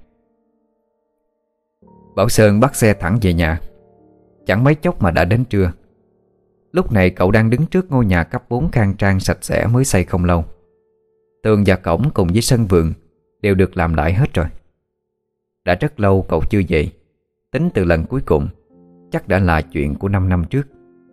Bảo Sơn bắt xe thẳng về nhà. Chẳng mấy chốc mà đã đến trưa. Lúc này cậu đang đứng trước ngôi nhà cấp 4 khang trang sạch sẽ mới xây không lâu. Tường và cổng cùng với sân vườn đều được làm lại hết rồi. Đã rất lâu cậu chưa về. Tính từ lần cuối cùng chắc đã là chuyện của 5 năm trước.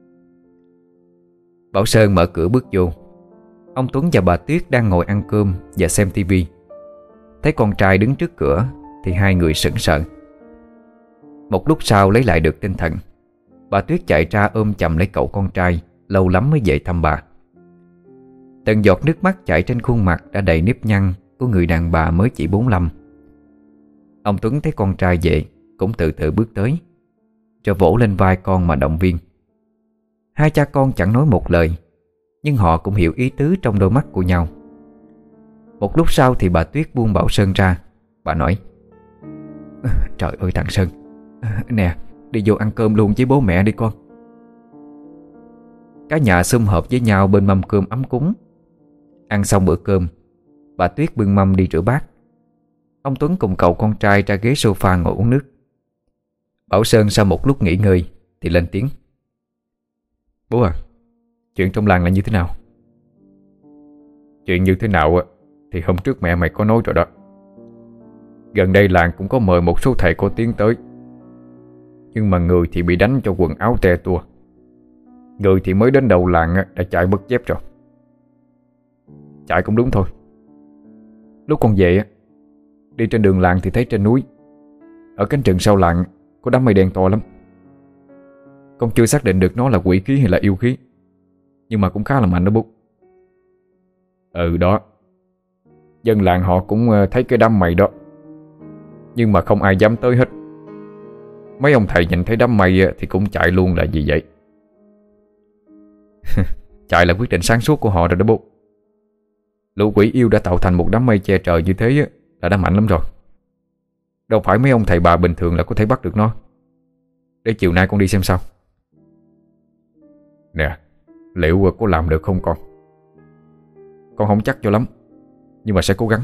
Bảo Sơn mở cửa bước vô. Ông Tuấn và bà Tuyết đang ngồi ăn cơm và xem tivi. Thấy con trai đứng trước cửa thì hai người sững sờ. Một lúc sau lấy lại được tinh thần, bà Tuyết chạy ra ôm chầm lấy cậu con trai lâu lắm mới về thăm bà. Từng giọt nước mắt chảy trên khuôn mặt đã đầy nếp nhăn của người đàn bà mới chỉ 45. Ông Tuấn thấy con trai về cũng từ từ bước tới, rồi vỗ lên vai con mà động viên. Hai cha con chẳng nói một lời, nhưng họ cũng hiểu ý tứ trong đôi mắt của nhau. Một lúc sau thì bà Tuyết buông Bảo Sơn ra. Bà nói: Trời ơi thằng Sơn, nè, đi vô ăn cơm luôn với bố mẹ đi con. Cả nhà sum họp với nhau bên mâm cơm ấm cúng. Ăn xong bữa cơm, bà Tuyết bưng mâm đi rửa bát. Ông Tuấn cùng cậu con trai ra ghế sofa ngồi uống nước. Bảo Sơn sau một lúc nghỉ ngơi thì lên tiếng: Bố à, chuyện trong làng là như thế nào? Chuyện như thế nào thì hôm trước mẹ mày có nói rồi đó. Gần đây làng cũng có mời một số thầy có tiếng tới, nhưng mà người thì bị đánh cho quần áo te tua, người thì mới đến đầu làng đã chạy mất dép rồi. Chạy cũng đúng thôi. Lúc con về đi trên đường làng thì thấy trên núi, ở cánh rừng sau làng, có đám mây đen to lắm. Con chưa xác định được nó là quỷ khí hay là yêu khí, nhưng mà cũng khá là mạnh đó bố. Đó, dân làng họ cũng thấy cái đám mây đó, nhưng mà không ai dám tới hết. Mấy ông thầy nhìn thấy đám mây thì cũng chạy luôn là gì vậy? Chạy là quyết định sáng suốt của họ rồi đó bố. Lũ quỷ yêu đã tạo thành một đám mây che trời như thế là đã mạnh lắm rồi. Đâu phải mấy ông thầy bà bình thường là có thể bắt được nó. Để chiều nay con đi xem sao. Nè, liệu có làm được không con? Con không chắc cho lắm, nhưng mà sẽ cố gắng.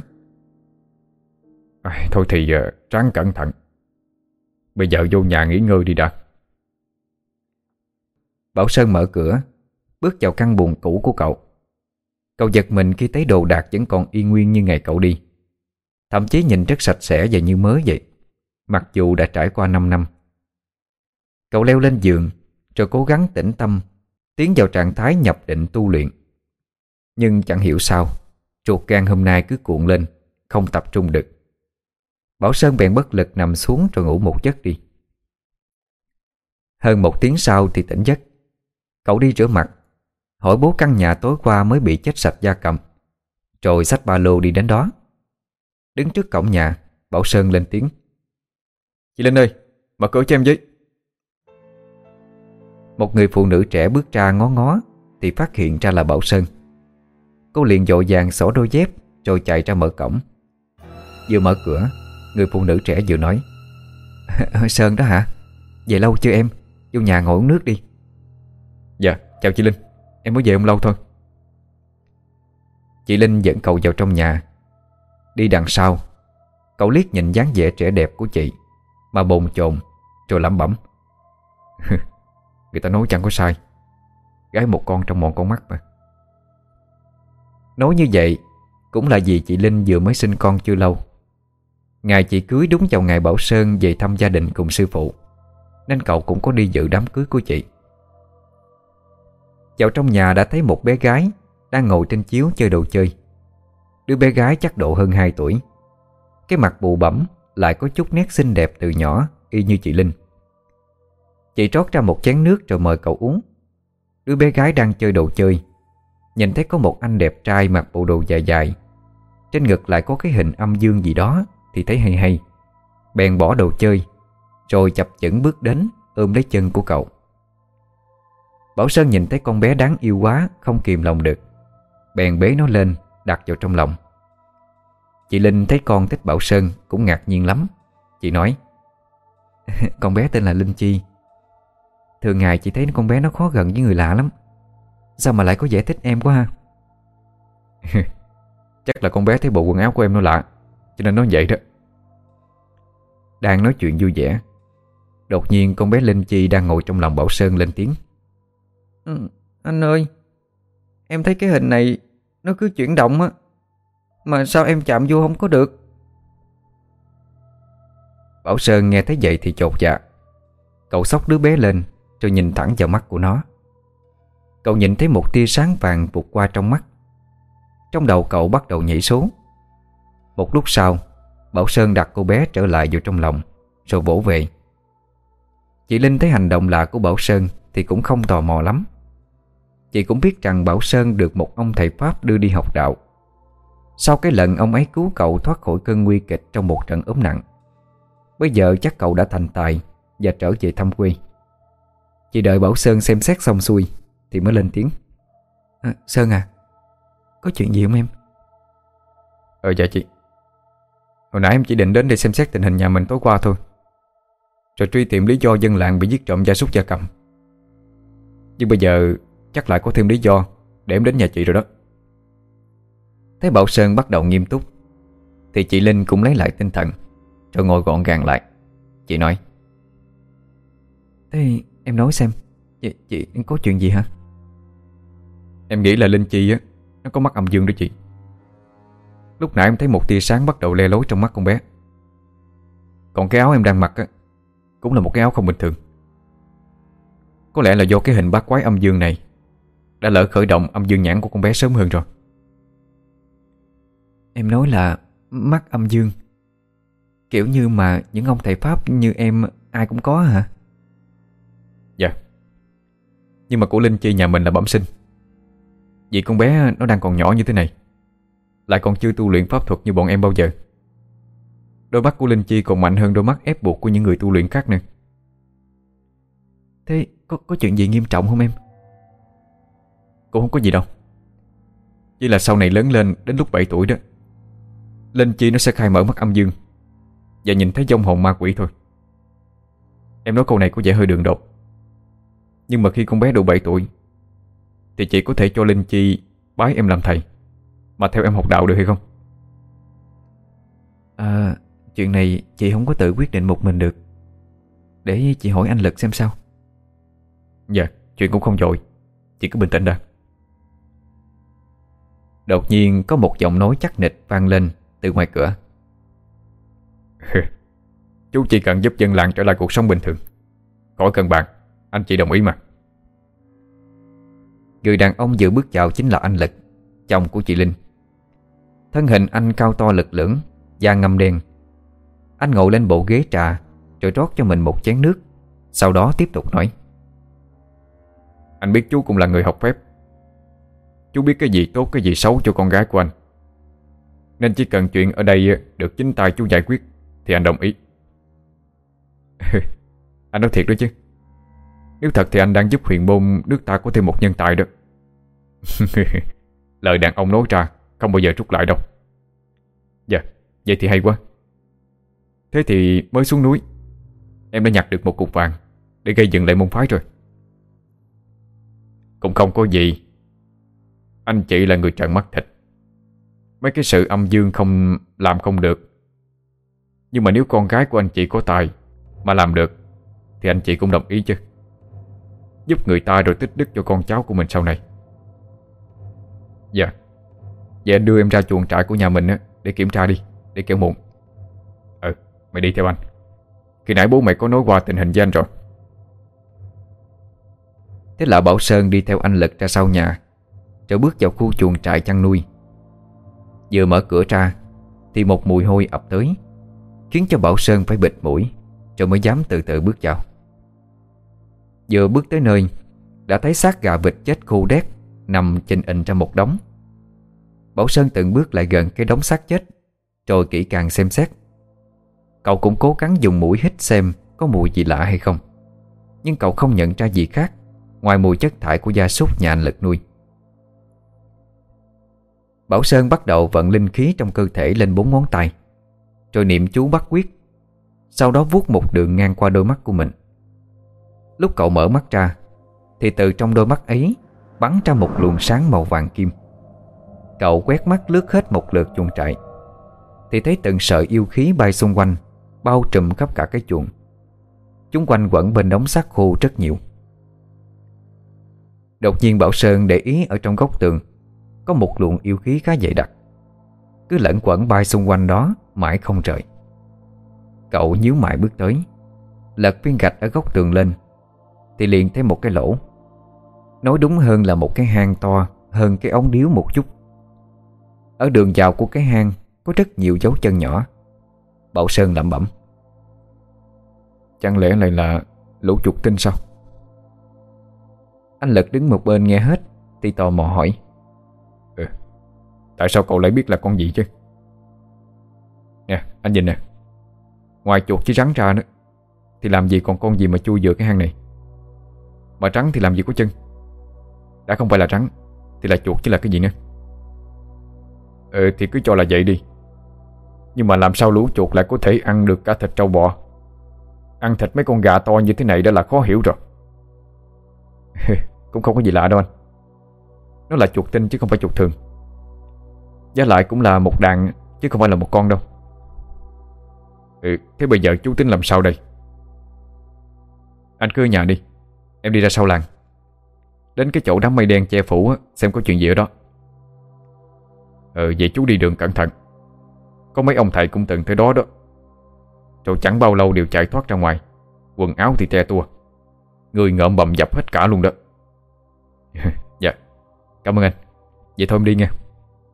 Thôi thì ráng cẩn thận. Bây giờ vô nhà nghỉ ngơi đi đã. Bảo Sơn mở cửa, bước vào căn buồng cũ của cậu. Cậu giật mình khi thấy đồ đạc vẫn còn y nguyên như ngày cậu đi. Thậm chí nhìn rất sạch sẽ và như mới vậy, mặc dù đã trải qua 5 năm. Cậu leo lên giường rồi cố gắng tĩnh tâm, tiến vào trạng thái nhập định tu luyện. Nhưng chẳng hiểu sao ruột gan hôm nay cứ cuộn lên, không tập trung được. Bảo Sơn bèn bất lực nằm xuống rồi ngủ một giấc đi. Hơn 1 tiếng sau thì tỉnh giấc. Cậu đi rửa mặt, hỏi bố căn nhà tối qua mới bị chết sạch gia cầm, rồi xách ba lô đi đến đó. Đứng trước cổng nhà, Bảo Sơn lên tiếng: Chị Linh ơi, mở cửa cho em với. Một người phụ nữ trẻ bước ra ngó ngó thì phát hiện ra là Bảo Sơn. Cô liền vội vàng xỏ đôi dép rồi chạy ra mở cổng. Vừa mở cửa, người phụ nữ trẻ vừa nói: Sơn đó hả? Về lâu chưa em? Vô nhà ngồi uống nước đi. Dạ, chào chị Linh. Em mới về không lâu thôi. Chị Linh dẫn cậu vào trong nhà. Đi đằng sau, cậu liếc nhìn dáng vẻ trẻ đẹp của chị mà bồn chồn rồi lẩm bẩm: Người ta nói chẳng có sai, gái một con trong một con mắt mà. Nói như vậy cũng là vì chị Linh vừa mới sinh con chưa lâu. Ngày chị cưới đúng vào ngày Bảo Sơn về thăm gia đình cùng sư phụ, nên cậu cũng có đi dự đám cưới của chị. Vào trong nhà đã thấy một bé gái đang ngồi trên chiếu chơi đồ chơi. Đứa bé gái chắc độ hơn 2 tuổi. Cái mặt bụ bẫm, lại có chút nét xinh đẹp từ nhỏ, y như chị Linh. Chị trót ra một chén nước rồi mời cậu uống. Đứa bé gái đang chơi đồ chơi, nhìn thấy có một anh đẹp trai mặc bộ đồ dài dài, trên ngực lại có cái hình âm dương gì đó, thì thấy hay hay, bèn bỏ đồ chơi, rồi chập chững bước đến ôm lấy chân của cậu. Bảo Sơn nhìn thấy con bé đáng yêu quá, không kìm lòng được, bèn bế nó lên đặt vào trong lòng. Chị Linh thấy con thích Bảo Sơn cũng ngạc nhiên lắm. Chị nói: con bé tên là Linh Chi. Thường ngày chị thấy con bé nó khó gần với người lạ lắm, sao mà lại có vẻ thích em quá ha? Chắc là con bé thấy bộ quần áo của em nó lạ, cho nên nó vậy đó. Đang nói chuyện vui vẻ, đột nhiên con bé Linh Chi đang ngồi trong lòng Bảo Sơn lên tiếng: Anh ơi, em thấy cái hình này nó cứ chuyển động á, mà sao em chạm vô không có được? Bảo Sơn nghe thấy vậy thì chột dạ. Cậu xốc đứa bé lên rồi nhìn thẳng vào mắt của nó. Cậu nhìn thấy một tia sáng vàng vụt qua trong mắt. Trong đầu cậu bắt đầu nhảy số. Một lúc sau, Bảo Sơn đặt cô bé trở lại vào trong lòng, rồi vỗ về. Chị Linh thấy hành động lạ của Bảo Sơn thì cũng không tò mò lắm. Chị cũng biết rằng Bảo Sơn được một ông thầy Pháp đưa đi học đạo. Sau cái lần ông ấy cứu cậu thoát khỏi cơn nguy kịch trong một trận ốm nặng, bây giờ chắc cậu đã thành tài và trở về thăm quê. Chị đợi Bảo Sơn xem xét xong xuôi thì mới lên tiếng: Sơn à, có chuyện gì không em? Dạ chị. Hồi nãy em chỉ định đến để xem xét tình hình nhà mình tối qua thôi, rồi truy tìm lý do dân làng bị giết trộm gia súc gia cầm. Nhưng bây giờ chắc lại có thêm lý do để em đến nhà chị rồi đó. Thấy Bảo Sơn bắt đầu nghiêm túc thì chị Linh cũng lấy lại tinh thần, rồi ngồi gọn gàng lại. Chị nói: Thế em nói xem, chị có chuyện gì hả? Em nghĩ là Linh Chi á, nó có mắt âm dương đó chị. Lúc nãy em thấy một tia sáng bắt đầu le lối trong mắt con bé. Còn cái áo em đang mặc á, cũng là một cái áo không bình thường. Có lẽ là do cái hình bát quái âm dương này đã lỡ khởi động âm dương nhãn của con bé sớm hơn rồi. Em nói là mắt âm dương, kiểu như mà những ông thầy Pháp như em ai cũng có hả? Dạ. Nhưng mà của Linh Chi nhà mình là bẩm sinh. Vì con bé nó đang còn nhỏ như thế này, lại còn chưa tu luyện pháp thuật như bọn em bao giờ. Đôi mắt của Linh Chi còn mạnh hơn đôi mắt ép buộc của những người tu luyện khác nữa. Thế có chuyện gì nghiêm trọng không em? Cũng không có gì đâu. Chỉ là sau này lớn lên đến lúc 7 tuổi đó, Linh Chi nó sẽ khai mở mắt âm dương và nhìn thấy vong hồn ma quỷ thôi. Em nói câu này có vẻ hơi đường đột, nhưng mà khi con bé đủ 7 tuổi thì chị có thể cho Linh Chi bái em làm thầy, mà theo em học đạo được hay không? Chuyện này chị không có tự quyết định một mình được, để chị hỏi anh Lực xem sao. Dạ, chuyện cũng không vội, chị cứ bình tĩnh đã. Đột nhiên có một giọng nói chắc nịch vang lên từ ngoài cửa. Chú chỉ cần giúp dân làng trở lại cuộc sống bình thường, khỏi cần bàn, anh chị đồng ý mà. Người đàn ông vừa bước vào chính là anh Lực, chồng của chị Linh. Thân hình anh cao to lực lưỡng, da ngăm đen. Anh ngồi lên bộ ghế trà, rồi rót cho mình một chén nước, sau đó tiếp tục nói: Anh biết chú cũng là người học phép. Chú biết cái gì tốt cái gì xấu cho con gái của anh, nên chỉ cần chuyện ở đây được chính tay chú giải quyết thì anh đồng ý. Anh nói thiệt đó chứ. Nếu thật thì anh đang giúp huyền môn nước ta có thêm một nhân tài đó. Lời đàn ông nói ra không bao giờ rút lại đâu. Dạ, vậy thì hay quá. Thế thì mới xuống núi em đã nhặt được một cục vàng để gây dựng lại môn phái rồi. Cũng không có gì. Anh chị là người trợn mắt thịt. Mấy cái sự âm dương không làm không được. Nhưng mà nếu con gái của anh chị có tài mà làm được thì anh chị cũng đồng ý chứ. Giúp người ta rồi tích đức cho con cháu của mình sau này. Dạ. Vậy anh đưa em ra chuồng trại của nhà mình để kiểm tra đi, để kẻo muộn. Mày đi theo anh. Khi nãy bố mày có nói qua tình hình với anh rồi. Thế là Bảo Sơn đi theo anh Lực ra sau nhà, rồi bước vào khu chuồng trại chăn nuôi. Vừa mở cửa ra thì một mùi hôi ập tới, khiến cho Bảo Sơn phải bịt mũi, rồi mới dám từ từ bước vào. Vừa bước tới nơi, đã thấy xác gà vịt chết khô đét nằm chình ình ra một đống. Bảo Sơn từng bước lại gần cái đống xác chết, rồi kỹ càng xem xét. Cậu cũng cố gắng dùng mũi hít xem có mùi gì lạ hay không, nhưng cậu không nhận ra gì khác ngoài mùi chất thải của gia súc nhà anh Lực nuôi. Bảo Sơn bắt đầu vận linh khí trong cơ thể lên 4 ngón tay, rồi niệm chú bắt quyết. Sau đó vuốt một đường ngang qua đôi mắt của mình. Lúc cậu mở mắt ra thì từ trong đôi mắt ấy bắn ra một luồng sáng màu vàng kim. Cậu quét mắt lướt hết một lượt chuồng trại thì thấy từng sợi yêu khí bay xung quanh, bao trùm khắp cả cái chuồng. Chúng quanh quẩn bên đống xác khô rất nhiều. Đột nhiên Bảo Sơn để ý ở trong góc tường có một luồng yêu khí khá dày đặc, cứ lẩn quẩn bay xung quanh đó mãi không rời. Cậu nhíu mày bước tới, lật viên gạch ở góc tường lên thì liền thấy một cái lỗ. Nói đúng hơn là một cái hang to hơn cái ống điếu một chút. Ở đường vào của cái hang có rất nhiều dấu chân nhỏ. Bảo Sơn lẩm bẩm: Chẳng lẽ lại là lũ chuột tinh sao? Anh Lực đứng một bên nghe hết thì tò mò hỏi: Tại sao cậu lại biết là con gì chứ? Nè, anh nhìn nè. Ngoài chuột với rắn ra nữa thì làm gì còn con gì mà chui vừa cái hang này? Mà rắn thì làm gì có chân? Đã không phải là rắn thì là chuột chứ là cái gì nữa? Thì cứ cho là vậy đi. Nhưng mà làm sao lũ chuột lại có thể ăn được cả thịt trâu bò? Ăn thịt mấy con gà to như thế này đã là khó hiểu rồi. Cũng không có gì lạ đâu anh. Nó là chuột tinh chứ không phải chuột thường. Giá lại cũng là một đàn chứ không phải là một con đâu. Thế bây giờ chú tính làm sao đây? Anh cứ ở nhà đi, em đi ra sau làng, đến cái chỗ đám mây đen che phủ xem có chuyện gì ở đó. Vậy chú đi đường cẩn thận. Có mấy ông thầy cũng từng tới đó đó. Rồi chẳng bao lâu đều chạy thoát ra ngoài, quần áo thì te tua, người ngợm bầm dập hết cả luôn đó. Dạ, cảm ơn anh. Vậy thôi em đi nha.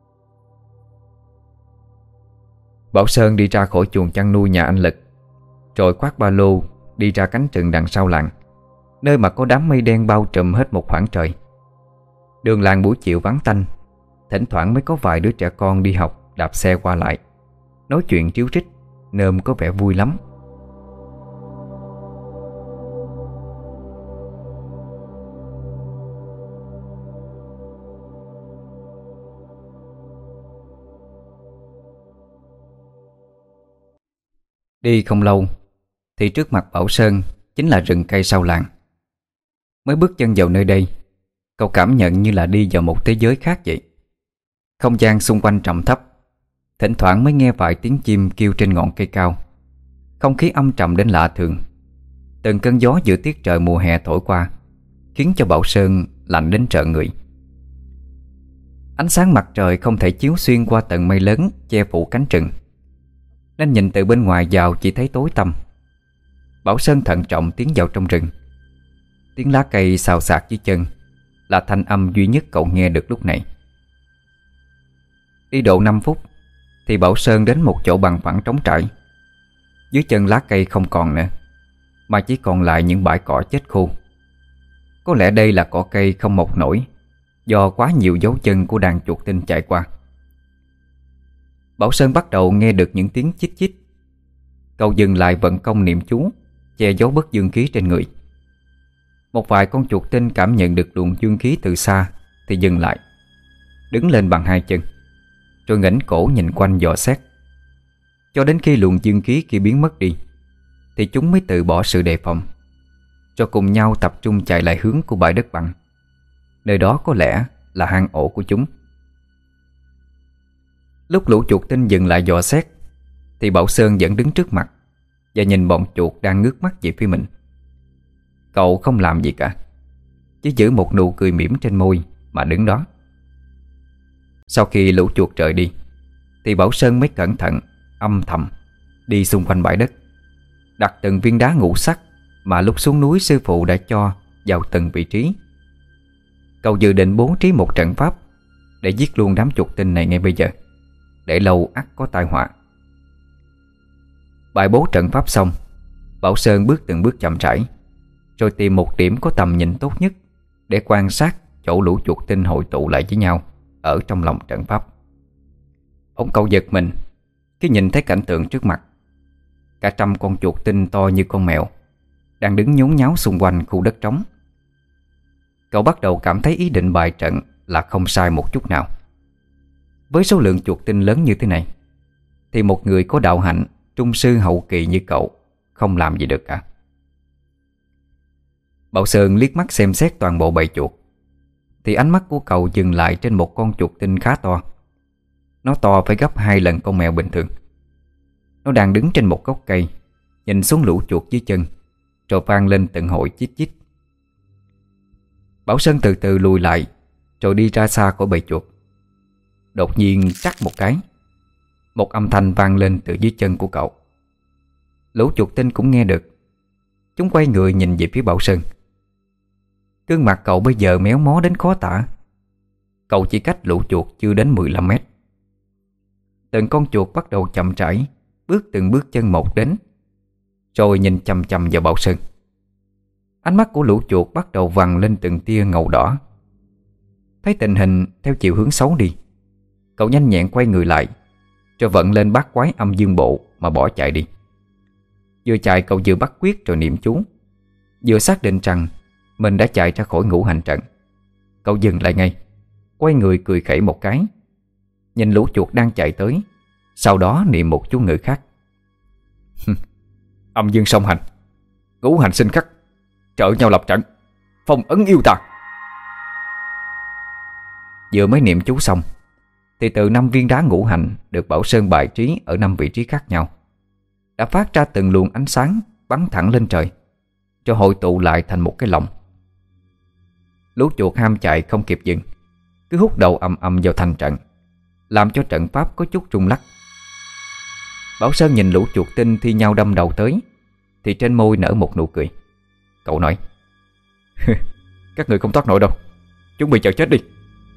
Bảo Sơn đi ra khỏi chuồng chăn nuôi nhà anh Lực, rồi khoác ba lô đi ra cánh rừng đằng sau làng, nơi mà có đám mây đen bao trùm hết một khoảng trời. Đường làng buổi chiều vắng tanh, thỉnh thoảng mới có vài đứa trẻ con đi học đạp xe qua lại, nói chuyện ríu rít, nôm có vẻ vui lắm. Đi không lâu thì trước mặt Bảo Sơn chính là rừng cây sau làng. Mới bước chân vào nơi đây, cậu cảm nhận như là đi vào một thế giới khác vậy. Không gian xung quanh trầm thấp, thỉnh thoảng mới nghe vài tiếng chim kêu trên ngọn cây cao. Không khí âm trầm đến lạ thường. Từng cơn gió giữa tiết trời mùa hè thổi qua, khiến cho Bảo Sơn lạnh đến trợn người. Ánh sáng mặt trời không thể chiếu xuyên qua tầng mây lớn che phủ cánh rừng, nên nhìn từ bên ngoài vào chỉ thấy tối tăm. Bảo Sơn thận trọng tiến vào trong rừng. Tiếng lá cây xào xạc dưới chân là thanh âm duy nhất cậu nghe được lúc này. Đi độ 5 phút thì Bảo Sơn đến một chỗ bằng phẳng trống trải. Dưới chân lá cây không còn nữa, mà chỉ còn lại những bãi cỏ chết khô. Có lẽ đây là cỏ cây không mọc nổi do quá nhiều dấu chân của đàn chuột tinh chạy qua. Bảo Sơn bắt đầu nghe được những tiếng chích chích. Cậu dừng lại vận công niệm chú, che giấu bất dương khí trên người. Một vài con chuột tinh cảm nhận được luồng dương khí từ xa thì dừng lại, đứng lên bằng hai chân, rồi ngẩng cổ nhìn quanh dò xét. Cho đến khi luồng dương khí kia biến mất đi thì chúng mới từ bỏ sự đề phòng, cho cùng nhau tập trung chạy lại hướng của bãi đất bằng. Nơi đó có lẽ là hang ổ của chúng. Lúc lũ chuột tinh dừng lại dò xét thì Bảo Sơn vẫn đứng trước mặt và nhìn bọn chuột đang ngước mắt về phía mình. Cậu không làm gì cả, chỉ giữ một nụ cười mỉm trên môi mà đứng đó. Sau khi lũ chuột rời đi thì Bảo Sơn mới cẩn thận, âm thầm đi xung quanh bãi đất, đặt từng viên đá ngũ sắc mà lúc xuống núi sư phụ đã cho vào từng vị trí. Cậu dự định bố trí một trận pháp để giết luôn đám chuột tinh này ngay bây giờ, để lâu ắt có tai họa. Bài bố trận pháp xong, Bảo Sơn bước từng bước chậm rãi, rồi tìm một điểm có tầm nhìn tốt nhất để quan sát chỗ lũ chuột tinh hội tụ lại với nhau ở trong lòng trận pháp. Cậu giật mình khi nhìn thấy cảnh tượng trước mặt. Cả trăm con chuột tinh to như con mèo đang đứng nhốn nháo xung quanh khu đất trống. Cậu bắt đầu cảm thấy ý định bài trận là không sai một chút nào. Với số lượng chuột tinh lớn như thế này thì một người có đạo hạnh trung sư hậu kỳ như cậu không làm gì được cả. Bảo Sơn liếc mắt xem xét toàn bộ bầy chuột, thì ánh mắt của cậu dừng lại trên một con chuột tinh khá to. Nó to phải gấp 2 lần con mèo bình thường. Nó đang đứng trên một gốc cây, nhìn xuống lũ chuột dưới chân, rồi vang lên từng hồi chít chít. Bảo Sơn từ từ lùi lại, rồi đi ra xa khỏi bầy chuột. Đột nhiên trắc một cái, một âm thanh vang lên từ dưới chân của cậu. Lũ chuột tinh cũng nghe được. Chúng quay người nhìn về phía Bảo Sơn. Gương mặt cậu bây giờ méo mó đến khó tả. Cậu chỉ cách lũ chuột chưa đến 15 mét. Từng con chuột bắt đầu chậm rãi bước từng bước chân một đến, rồi nhìn chằm chằm vào Bảo Sơn. Ánh mắt của lũ chuột bắt đầu vằn lên từng tia ngầu đỏ. Thấy tình hình theo chiều hướng xấu đi, cậu nhanh nhẹn quay người lại, rồi vận lên bát quái âm dương bộ mà bỏ chạy đi. Vừa chạy cậu vừa bắt quyết rồi niệm chú. Vừa xác định rằng mình đã chạy ra khỏi ngũ hành trận, cậu dừng lại ngay, quay người cười khẩy một cái, nhìn lũ chuột đang chạy tới, sau đó niệm một chú ngữ khác. Âm dương song hành, ngũ hành sinh khắc, trợ nhau lập trận, phong ấn yêu tà. Vừa mới niệm chú xong thì từ 5 viên đá ngũ hành được Bảo Sơn bài trí ở 5 vị trí khác nhau đã phát ra từng luồng ánh sáng bắn thẳng lên trời, cho hội tụ lại thành một cái lồng. Lũ chuột ham chạy không kịp dừng, cứ hút đầu ầm ầm vào thành trận, làm cho trận pháp có chút rung lắc. Bảo Sơn nhìn lũ chuột tinh thi nhau đâm đầu tới, thì trên môi nở một nụ cười. Cậu nói: Các người không thoát nổi đâu, chuẩn bị chờ chết đi.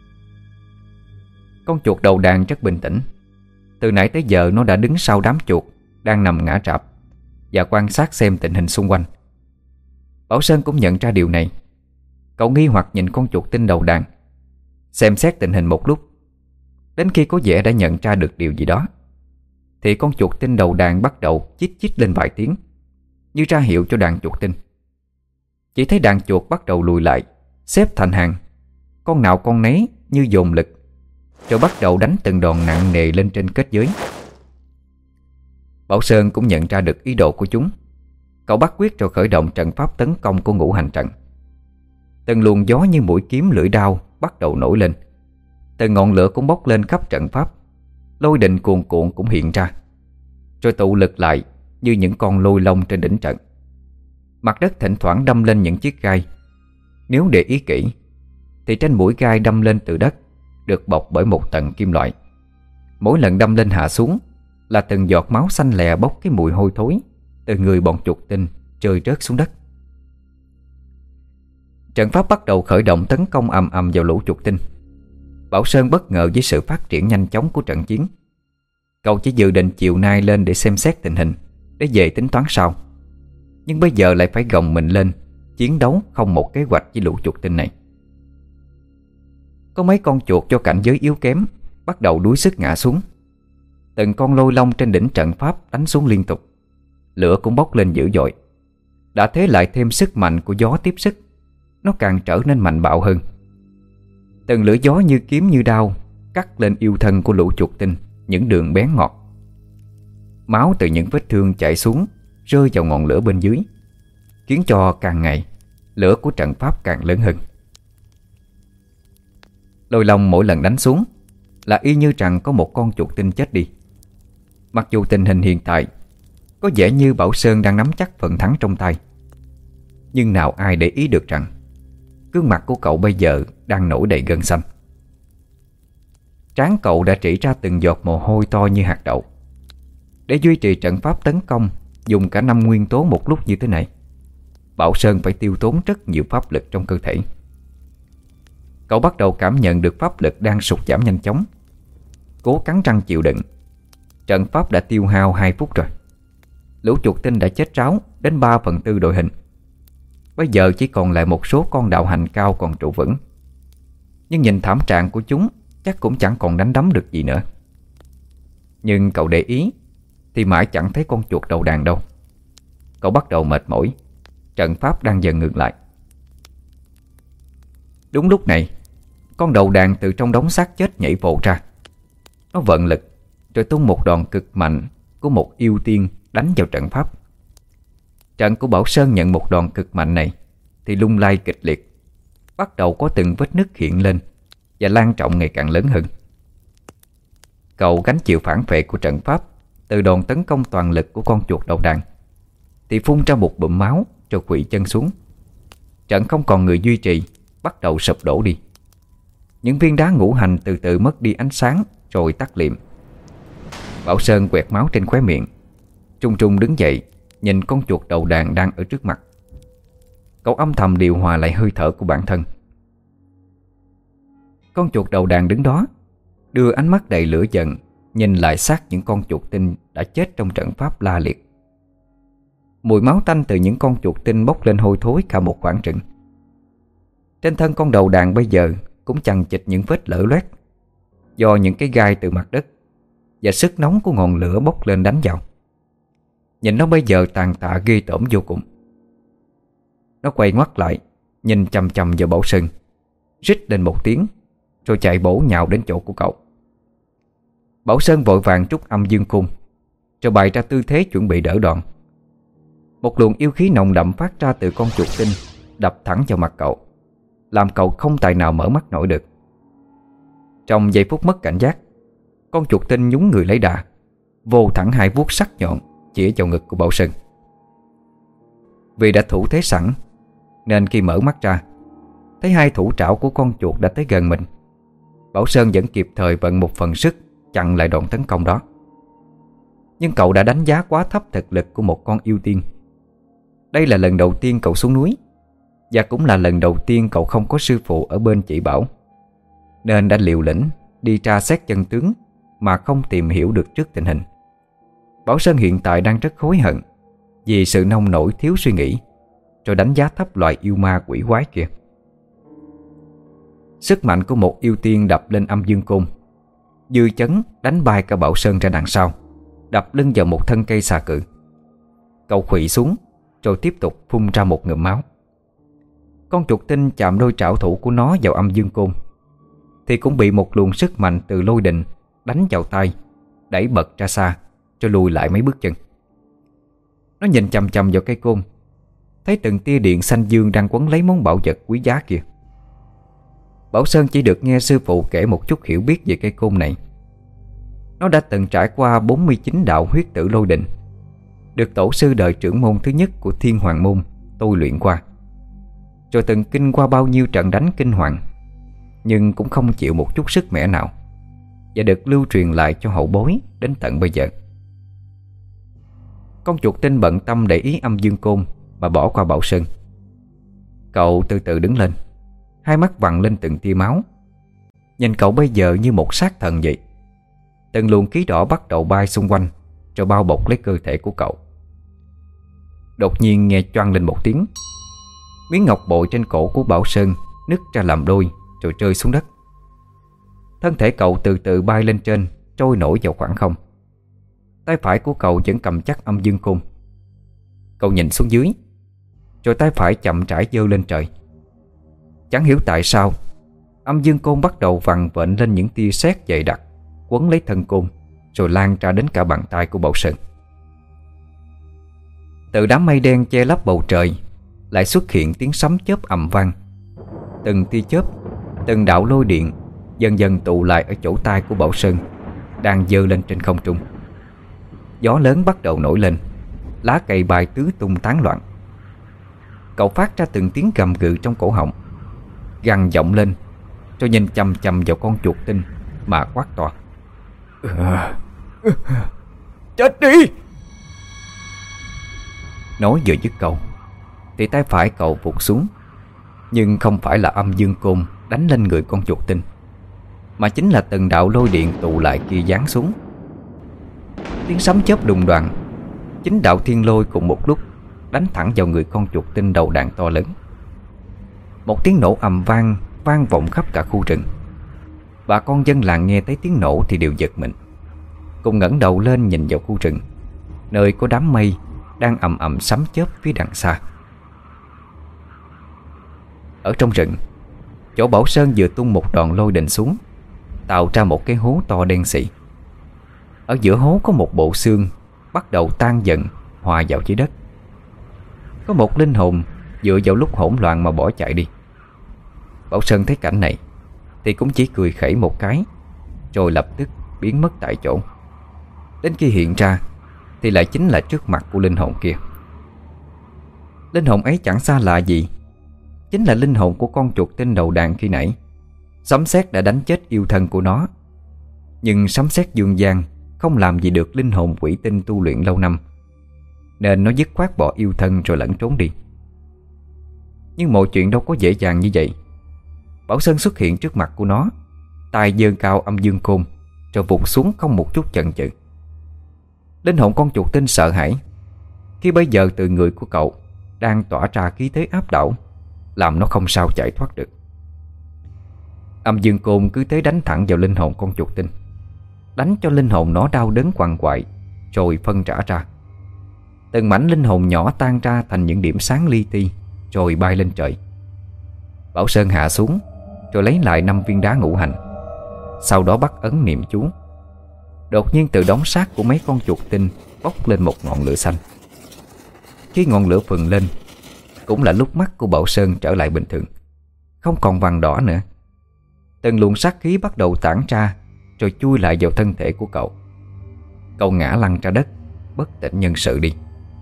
Con chuột đầu đàn rất bình tĩnh. Từ nãy tới giờ nó đã đứng sau đám chuột đang nằm ngã rạp và quan sát xem tình hình xung quanh. Bảo Sơn cũng nhận ra điều này. Cậu nghi hoặc nhìn con chuột tinh đầu đàn, xem xét tình hình một lúc. Đến khi có vẻ đã nhận ra được điều gì đó, thì con chuột tinh đầu đàn bắt đầu chít chít lên vài tiếng, như ra hiệu cho đàn chuột tinh. Chỉ thấy đàn chuột bắt đầu lùi lại, xếp thành hàng, con nào con nấy như dồn lực, rồi bắt đầu đánh từng đòn nặng nề lên trên kết giới. Bảo Sơn cũng nhận ra được ý đồ của chúng. Cậu bắt quyết rồi khởi động trận pháp tấn công của ngũ hành trận. Từng luồng gió như mũi kiếm lưỡi đao bắt đầu nổi lên. Từng ngọn lửa cũng bốc lên khắp trận pháp. Lôi đình cuồn cuộn cũng hiện ra, rồi tụ lực lại như những con lôi long trên đỉnh trận. Mặt đất thỉnh thoảng đâm lên những chiếc gai. Nếu để ý kỹ thì trên mũi gai đâm lên từ đất được bọc bởi một tầng kim loại. Mỗi lần đâm lên hạ xuống là từng giọt máu xanh lè bốc cái mùi hôi thối từ người bọn chuột tinh rơi rớt xuống đất. Trận pháp bắt đầu khởi động tấn công ầm ầm vào lũ chuột tinh. Bảo Sơn bất ngờ với sự phát triển nhanh chóng của trận chiến. Cậu chỉ dự định chiều nay lên để xem xét tình hình, để về tính toán sau. Nhưng bây giờ lại phải gồng mình lên chiến đấu không một kế hoạch với lũ chuột tinh này. Có mấy con chuột cho cảnh giới yếu kém bắt đầu đuối sức ngã xuống. Từng con lôi long trên đỉnh trận pháp đánh xuống liên tục. Lửa cũng bốc lên dữ dội. Đã thế lại thêm sức mạnh của gió tiếp sức, nó càng trở nên mạnh bạo hơn. Từng lưỡi gió như kiếm như đao cắt lên yêu thân của lũ chuột tinh những đường bén ngọt. Máu từ những vết thương chảy xuống rơi vào ngọn lửa bên dưới, khiến cho càng ngày lửa của trận pháp càng lớn hơn. Lôi long mỗi lần đánh xuống là y như rằng có một con chuột tinh chết đi. Mặc dù tình hình hiện tại có vẻ như Bảo Sơn đang nắm chắc phần thắng trong tay, nhưng nào ai để ý được rằng gương mặt của cậu bây giờ đang nổi đầy gân xanh. Trán cậu đã trĩ ra từng giọt mồ hôi to như hạt đậu. Để duy trì trận pháp tấn công dùng cả 5 nguyên tố một lúc như thế này, Bảo Sơn phải tiêu tốn rất nhiều pháp lực trong cơ thể. Cậu bắt đầu cảm nhận được pháp lực đang sụt giảm nhanh chóng. Cố cắn răng chịu đựng. Trận pháp đã tiêu hao 2 phút rồi. Lũ chuột tinh đã chết ráo đến 3/4 đội hình. Bây giờ chỉ còn lại một số con đạo hành cao còn trụ vững. Nhưng nhìn thảm trạng của chúng, chắc cũng chẳng còn đánh đấm được gì nữa. Nhưng cậu để ý thì mãi chẳng thấy con chuột đầu đàn đâu. Cậu bắt đầu mệt mỏi. Trận pháp đang dần ngừng lại. Đúng lúc này, con đầu đàn từ trong đống xác chết nhảy vồ ra. Nó vận lực rồi tung một đòn cực mạnh của một yêu tiên đánh vào trận pháp. Trận của Bảo Sơn nhận một đòn cực mạnh này thì lung lay kịch liệt, bắt đầu có từng vết nứt hiện lên và lan trọng ngày càng lớn hơn. Cậu gánh chịu phản vệ của trận pháp từ đòn tấn công toàn lực của con chuột đầu đàn thì phun ra một bụm máu rồi quỵ chân xuống. Trận không còn người duy trì, bắt đầu sụp đổ đi. Những viên đá ngũ hành từ từ mất đi ánh sáng rồi tắt liệm. Bảo Sơn quẹt máu trên khóe miệng, trung trung đứng dậy, nhìn con chuột đầu đàn đang ở trước mặt. Cậu âm thầm điều hòa lại hơi thở của bản thân. Con chuột đầu đàn đứng đó, đưa ánh mắt đầy lửa giận nhìn lại xác những con chuột tinh đã chết trong trận pháp la liệt. Mùi máu tanh từ những con chuột tinh bốc lên hôi thối cả một khoảng trừng. Trên thân con đầu đàn bây giờ cũng chằng chịt những vết lở loét do những cái gai từ mặt đất và sức nóng của ngọn lửa bốc lên đánh vào. Nhìn nó bây giờ tàn tạ ghê tởm vô cùng. Nó quay ngoắt lại, nhìn chằm chằm vào Bảo Sơn, rít lên một tiếng rồi chạy bổ nhào đến chỗ của cậu. Bảo Sơn vội vàng trút âm dương cung rồi bày ra tư thế chuẩn bị đỡ đòn. Một luồng yêu khí nồng đậm phát ra từ con chuột tinh đập thẳng vào mặt cậu, làm cậu không tài nào mở mắt nổi được. Trong giây phút mất cảnh giác, con chuột tinh nhún người lấy đà, vô thẳng 2 vuốt sắc nhọn chĩa vào ngực của Bảo Sơn. Vì đã thủ thế sẵn nên khi mở mắt ra, thấy 2 thủ trảo của con chuột đã tới gần mình, Bảo Sơn vẫn kịp thời vận một phần sức chặn lại đòn tấn công đó. Nhưng cậu đã đánh giá quá thấp thực lực của một con yêu tiên. Đây là lần đầu tiên cậu xuống núi, và cũng là lần đầu tiên cậu không có sư phụ ở bên chỉ bảo, nên đã liều lĩnh đi tra xét chân tướng mà không tìm hiểu được trước tình hình. Bảo Sơn hiện tại đang rất hối hận vì sự nông nổi thiếu suy nghĩ, rồi đánh giá thấp loại yêu ma quỷ quái kia. Sức mạnh của một yêu tiên đập lên âm dương côn, dư chấn đánh bay cả Bảo Sơn ra đằng sau, đập lưng vào một thân cây xà cự. Cậu khuỵu xuống rồi tiếp tục phun ra một ngụm máu. Con chuột tinh chạm đôi trảo thủ của nó vào âm dương côn thì cũng bị một luồng sức mạnh từ lôi đình đánh vào tay, đẩy bật ra xa rồi lùi lại mấy bước chân. Nó nhìn chằm chằm vào cây côn, thấy từng tia điện xanh dương đang quấn lấy món bảo vật quý giá kia. Bảo Sơn chỉ được nghe sư phụ kể một chút hiểu biết về cây côn này. Nó đã từng trải qua 49 đạo huyết tử lôi đình, được tổ sư đời trưởng môn thứ nhất của Thiên Hoàng Môn tôi luyện qua, rồi từng kinh qua bao nhiêu trận đánh kinh hoàng, nhưng cũng không chịu một chút sức mẻ nào, và được lưu truyền lại cho hậu bối đến tận bây giờ. Con chuột tinh bận tâm để ý âm dương côn mà bỏ qua Bảo Sơn. Cậu từ từ đứng lên, hai mắt vằn lên từng tia máu. Nhìn cậu bây giờ như một sát thần vậy. Từng luồng khí đỏ bắt đầu bay xung quanh, rồi bao bọc lấy cơ thể của cậu. Đột nhiên nghe choang lên một tiếng. Miếng ngọc bội trên cổ của Bảo Sơn nứt ra làm đôi rồi rơi xuống đất. Thân thể cậu từ từ bay lên trên, trôi nổi vào khoảng không. Tay phải của cậu vẫn cầm chắc âm dương côn. Cậu nhìn xuống dưới, rồi tay phải chậm rãi giơ lên trời. Chẳng hiểu tại sao âm dương côn bắt đầu vằn vện lên những tia sét dày đặc, quấn lấy thân côn, rồi lan ra đến cả bàn tay của Bảo Sơn. Từ đám mây đen che lấp bầu trời lại xuất hiện tiếng sấm chớp ầm vang. Từng tia chớp, từng đạo lôi điện dần dần tụ lại ở chỗ tai của Bảo Sơn đang giơ lên trên không trung. Gió lớn bắt đầu nổi lên, lá cây bay tứ tung tán loạn. Cậu phát ra từng tiếng gầm gừ trong cổ họng, gằn giọng lên, rồi nhìn chằm chằm vào con chuột tinh mà quát to: Chết đi! Nói vừa dứt câu thì tay phải cậu vụt xuống. Nhưng không phải là âm dương côn đánh lên người con chuột tinh, mà chính là từng đạo lôi điện tụ lại kia giáng xuống. Tiếng sấm chớp đùng đoàng, chính đạo thiên lôi cùng một lúc đánh thẳng vào người con chuột tinh đầu đàn to lớn. Một tiếng nổ ầm vang vang vọng khắp cả khu rừng. Bà con dân làng nghe thấy tiếng nổ thì đều giật mình, cùng ngẩng đầu lên nhìn vào khu rừng, nơi có đám mây đang ầm ầm sấm chớp phía đằng xa. Ở trong rừng, chỗ Bảo Sơn vừa tung một đòn lôi đình xuống, tạo ra một cái hố to đen xị. Ở giữa hố có một bộ xương bắt đầu tan dần, hòa vào dưới đất. Có một linh hồn dựa vào lúc hỗn loạn mà bỏ chạy đi. Bảo Sơn thấy cảnh này thì cũng chỉ cười khẩy một cái, rồi lập tức biến mất tại chỗ. Đến khi hiện ra thì lại chính là trước mặt của linh hồn kia. Linh hồn ấy chẳng xa lạ gì, chính là linh hồn của con chuột tinh đầu đàn khi nãy. Sấm sét đã đánh chết yêu thân của nó, nhưng sấm sét dương gian không làm gì được linh hồn quỷ tinh tu luyện lâu năm, nên nó dứt khoát bỏ yêu thân rồi lẫn trốn đi. Nhưng mọi chuyện đâu có dễ dàng như vậy. Bảo Sơn xuất hiện trước mặt của nó, tay giơ cao âm dương côn rồi vụt xuống không một chút chần chừ. Linh hồn con chuột tinh sợ hãi khi bây giờ từ người của cậu đang tỏa ra khí thế áp đảo, làm nó không sao chạy thoát được. Âm dương côn cứ thế đánh thẳng vào linh hồn con chuột tinh, đánh cho linh hồn nó đau đớn quằn quại, rồi phân rã ra. Từng mảnh linh hồn nhỏ tan ra thành những điểm sáng li ti, rồi bay lên trời. Bảo Sơn hạ xuống, rồi lấy lại 5 viên đá ngũ hành, sau đó bắt ấn niệm chú. Đột nhiên từ đống xác của mấy con chuột tinh bốc lên một ngọn lửa xanh. Khi ngọn lửa phừng lên, cũng là lúc mắt của Bảo Sơn trở lại bình thường, không còn vàng đỏ nữa. Từng luồng sát khí bắt đầu tản ra, rồi chui lại vào thân thể của cậu. Cậu ngã lăn ra đất, bất tỉnh nhân sự đi.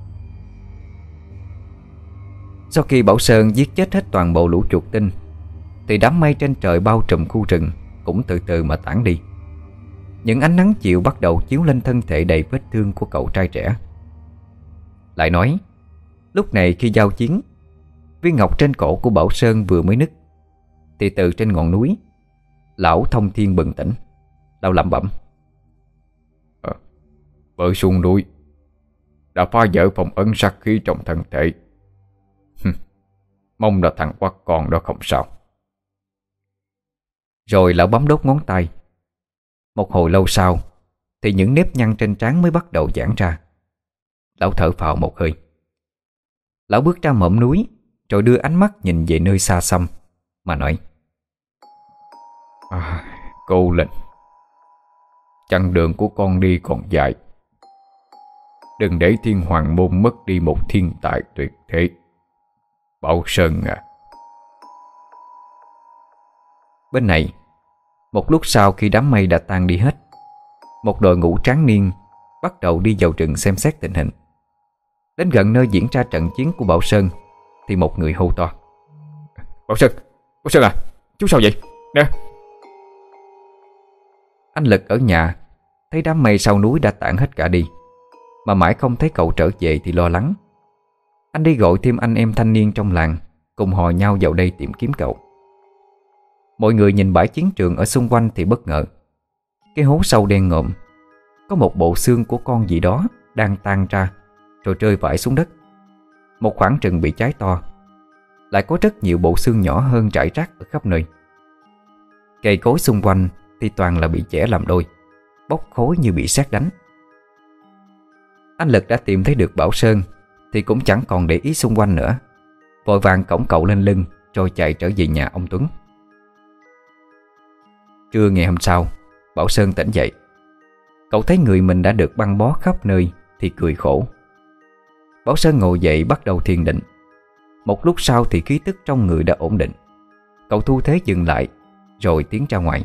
Sau khi Bảo Sơn giết chết hết toàn bộ lũ chuột tinh, thì đám mây trên trời bao trùm khu rừng cũng từ từ mà tản đi. Những ánh nắng chiều bắt đầu chiếu lên thân thể đầy vết thương của cậu trai trẻ. Lại nói, lúc này khi giao chiến, viên ngọc trên cổ của Bảo Sơn vừa mới nứt, thì từ trên ngọn núi, lão Thông Thiên bừng tỉnh. Lão lẩm bẩm: Vợ xuống núi đã phá vỡ phong ấn sát khí trong thân thể. Mong là thằng quắc con đó không sao. Rồi lão bấm đốt ngón tay. Một hồi lâu sau thì những nếp nhăn trên trán mới bắt đầu giãn ra. Lão thở phào một hơi. Lão bước ra mỏm núi, rồi đưa ánh mắt nhìn về nơi xa xăm mà nói: Cô Linh, chặng đường của con đi còn dài. Đừng để Thiên Hoàng Môn mất đi một thiên tài tuyệt thế. Bảo Sơn à. Bên này, một lúc sau khi đám mây đã tan đi hết, một đội ngũ tráng niên bắt đầu đi vào rừng xem xét tình hình. Đến gần nơi diễn ra trận chiến của Bảo Sơn thì một người hô to: Bảo Sơn à, chú sao vậy? Nè. Anh Lực ở nhà thấy đám mây sau núi đã tản hết cả đi, mà mãi không thấy cậu trở về thì lo lắng. Anh đi gọi thêm anh em thanh niên trong làng cùng hò nhau vào đây tìm kiếm cậu. Mọi người nhìn bãi chiến trường ở xung quanh thì bất ngờ. Cái hố sâu đen ngòm, có một bộ xương của con gì đó đang tan ra rồi rơi vãi xuống đất. Một khoảng rừng bị cháy to, lại có rất nhiều bộ xương nhỏ hơn rải rác ở khắp nơi. Cây cối xung quanh thì toàn là bị chẻ làm đôi, bốc khói như bị sét đánh. Anh Lực đã tìm thấy được Bảo Sơn thì cũng chẳng còn để ý xung quanh nữa, vội vàng cõng cậu lên lưng rồi chạy trở về nhà ông Tuấn. Trưa ngày hôm sau, Bảo Sơn tỉnh dậy. Cậu thấy người mình đã được băng bó khắp nơi thì cười khổ. Bảo Sơn ngồi dậy bắt đầu thiền định. Một lúc sau thì khí tức trong người đã ổn định. Cậu thu thế dừng lại rồi tiến ra ngoài.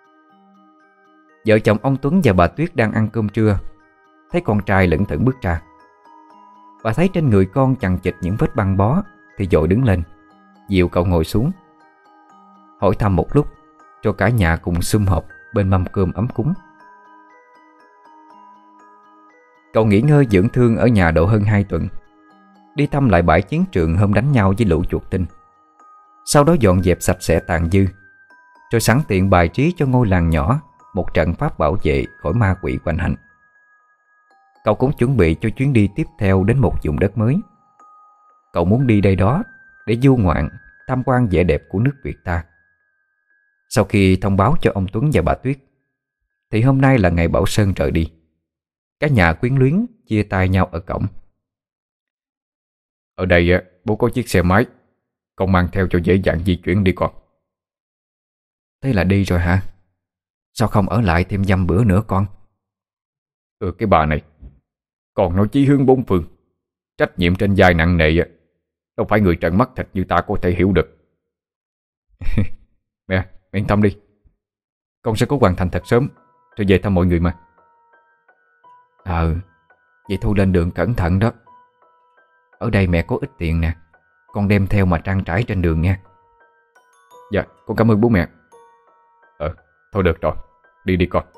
Vợ chồng ông Tuấn và bà Tuyết đang ăn cơm trưa, thấy con trai lững thững bước ra. Bà thấy trên người con chằng chịt những vết băng bó thì vội đứng lên, dìu cậu ngồi xuống, hỏi thăm một lúc, cho cả nhà cùng sum họp bên mâm cơm ấm cúng. Cậu nghỉ ngơi dưỡng thương ở nhà độ hơn 2 tuần, đi thăm lại bãi chiến trường hôm đánh nhau với lũ chuột tinh. Sau đó dọn dẹp sạch sẽ tàn dư, rồi sẵn tiện bài trí cho ngôi làng nhỏ một trận pháp bảo vệ khỏi ma quỷ quanh hành. Cậu cũng chuẩn bị cho chuyến đi tiếp theo đến một vùng đất mới. Cậu muốn đi đây đó để du ngoạn, tham quan vẻ đẹp của nước Việt ta. Sau khi thông báo cho ông Tuấn và bà Tuyết, thì hôm nay là ngày Bảo Sơn rời đi. Cả nhà quyến luyến chia tay nhau ở cổng. Ở đây bố có chiếc xe máy, con mang theo cho dễ dàng di chuyển đi con. Thế là đi rồi hả? Sao không ở lại thêm dăm bữa nữa con? Cái bà này, còn nói chí hướng bốn phương, trách nhiệm trên vai nặng nề, đâu phải người trợn mắt thịt như ta có thể hiểu được. Mẹ yên tâm đi, con sẽ cố hoàn thành thật sớm rồi về thăm mọi người mà. Vậy thôi lên đường cẩn thận đó. Ở đây mẹ có ít tiền nè, con đem theo mà trang trải trên đường nha. Dạ con cảm ơn bố mẹ. Thôi được rồi, đi đi con.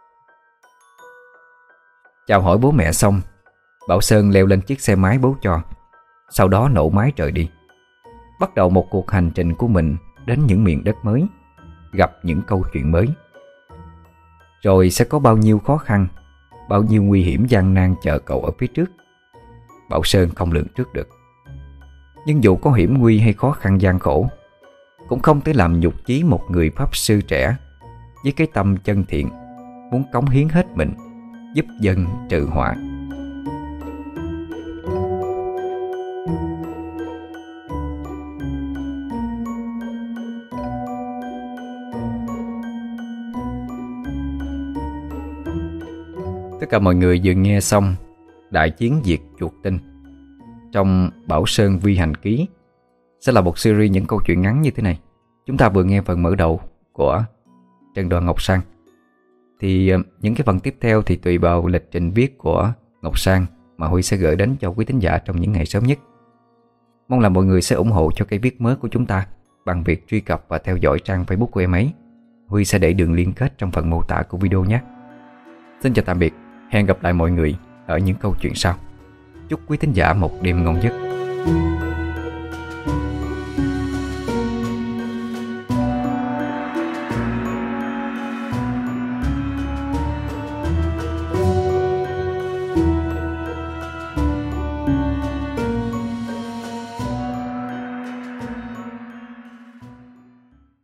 Chào hỏi bố mẹ xong, Bảo Sơn leo lên chiếc xe máy bố cho, sau đó nổ máy rời đi, bắt đầu một cuộc hành trình của mình đến những miền đất mới, gặp những câu chuyện mới. Rồi sẽ có bao nhiêu khó khăn, bao nhiêu nguy hiểm gian nan chờ cậu ở phía trước, Bảo Sơn không lường trước được. Nhưng dù có hiểm nguy hay khó khăn gian khổ, cũng không thể làm nhục chí một người pháp sư trẻ với cái tâm chân thiện, muốn cống hiến hết mình giúp dân trừ họa. Tất cả mọi người vừa nghe xong Đại chiến diệt chuột tinh trong Bảo Sơn Vi Hành Ký, sẽ là một series những câu chuyện ngắn như thế này. Chúng ta vừa nghe phần mở đầu của Trần Đoàn Ngọc Sang, thì những cái phần tiếp theo thì tùy vào lịch trình viết của Ngọc Sang mà Huy sẽ gửi đến cho quý thính giả trong những ngày sớm nhất. Mong là mọi người sẽ ủng hộ cho cây viết mới của chúng ta bằng việc truy cập và theo dõi trang Facebook của em ấy. Huy sẽ để đường liên kết trong phần mô tả của video nhé. Xin chào tạm biệt, hẹn gặp lại mọi người ở những câu chuyện sau. Chúc quý thính giả một đêm ngon giấc.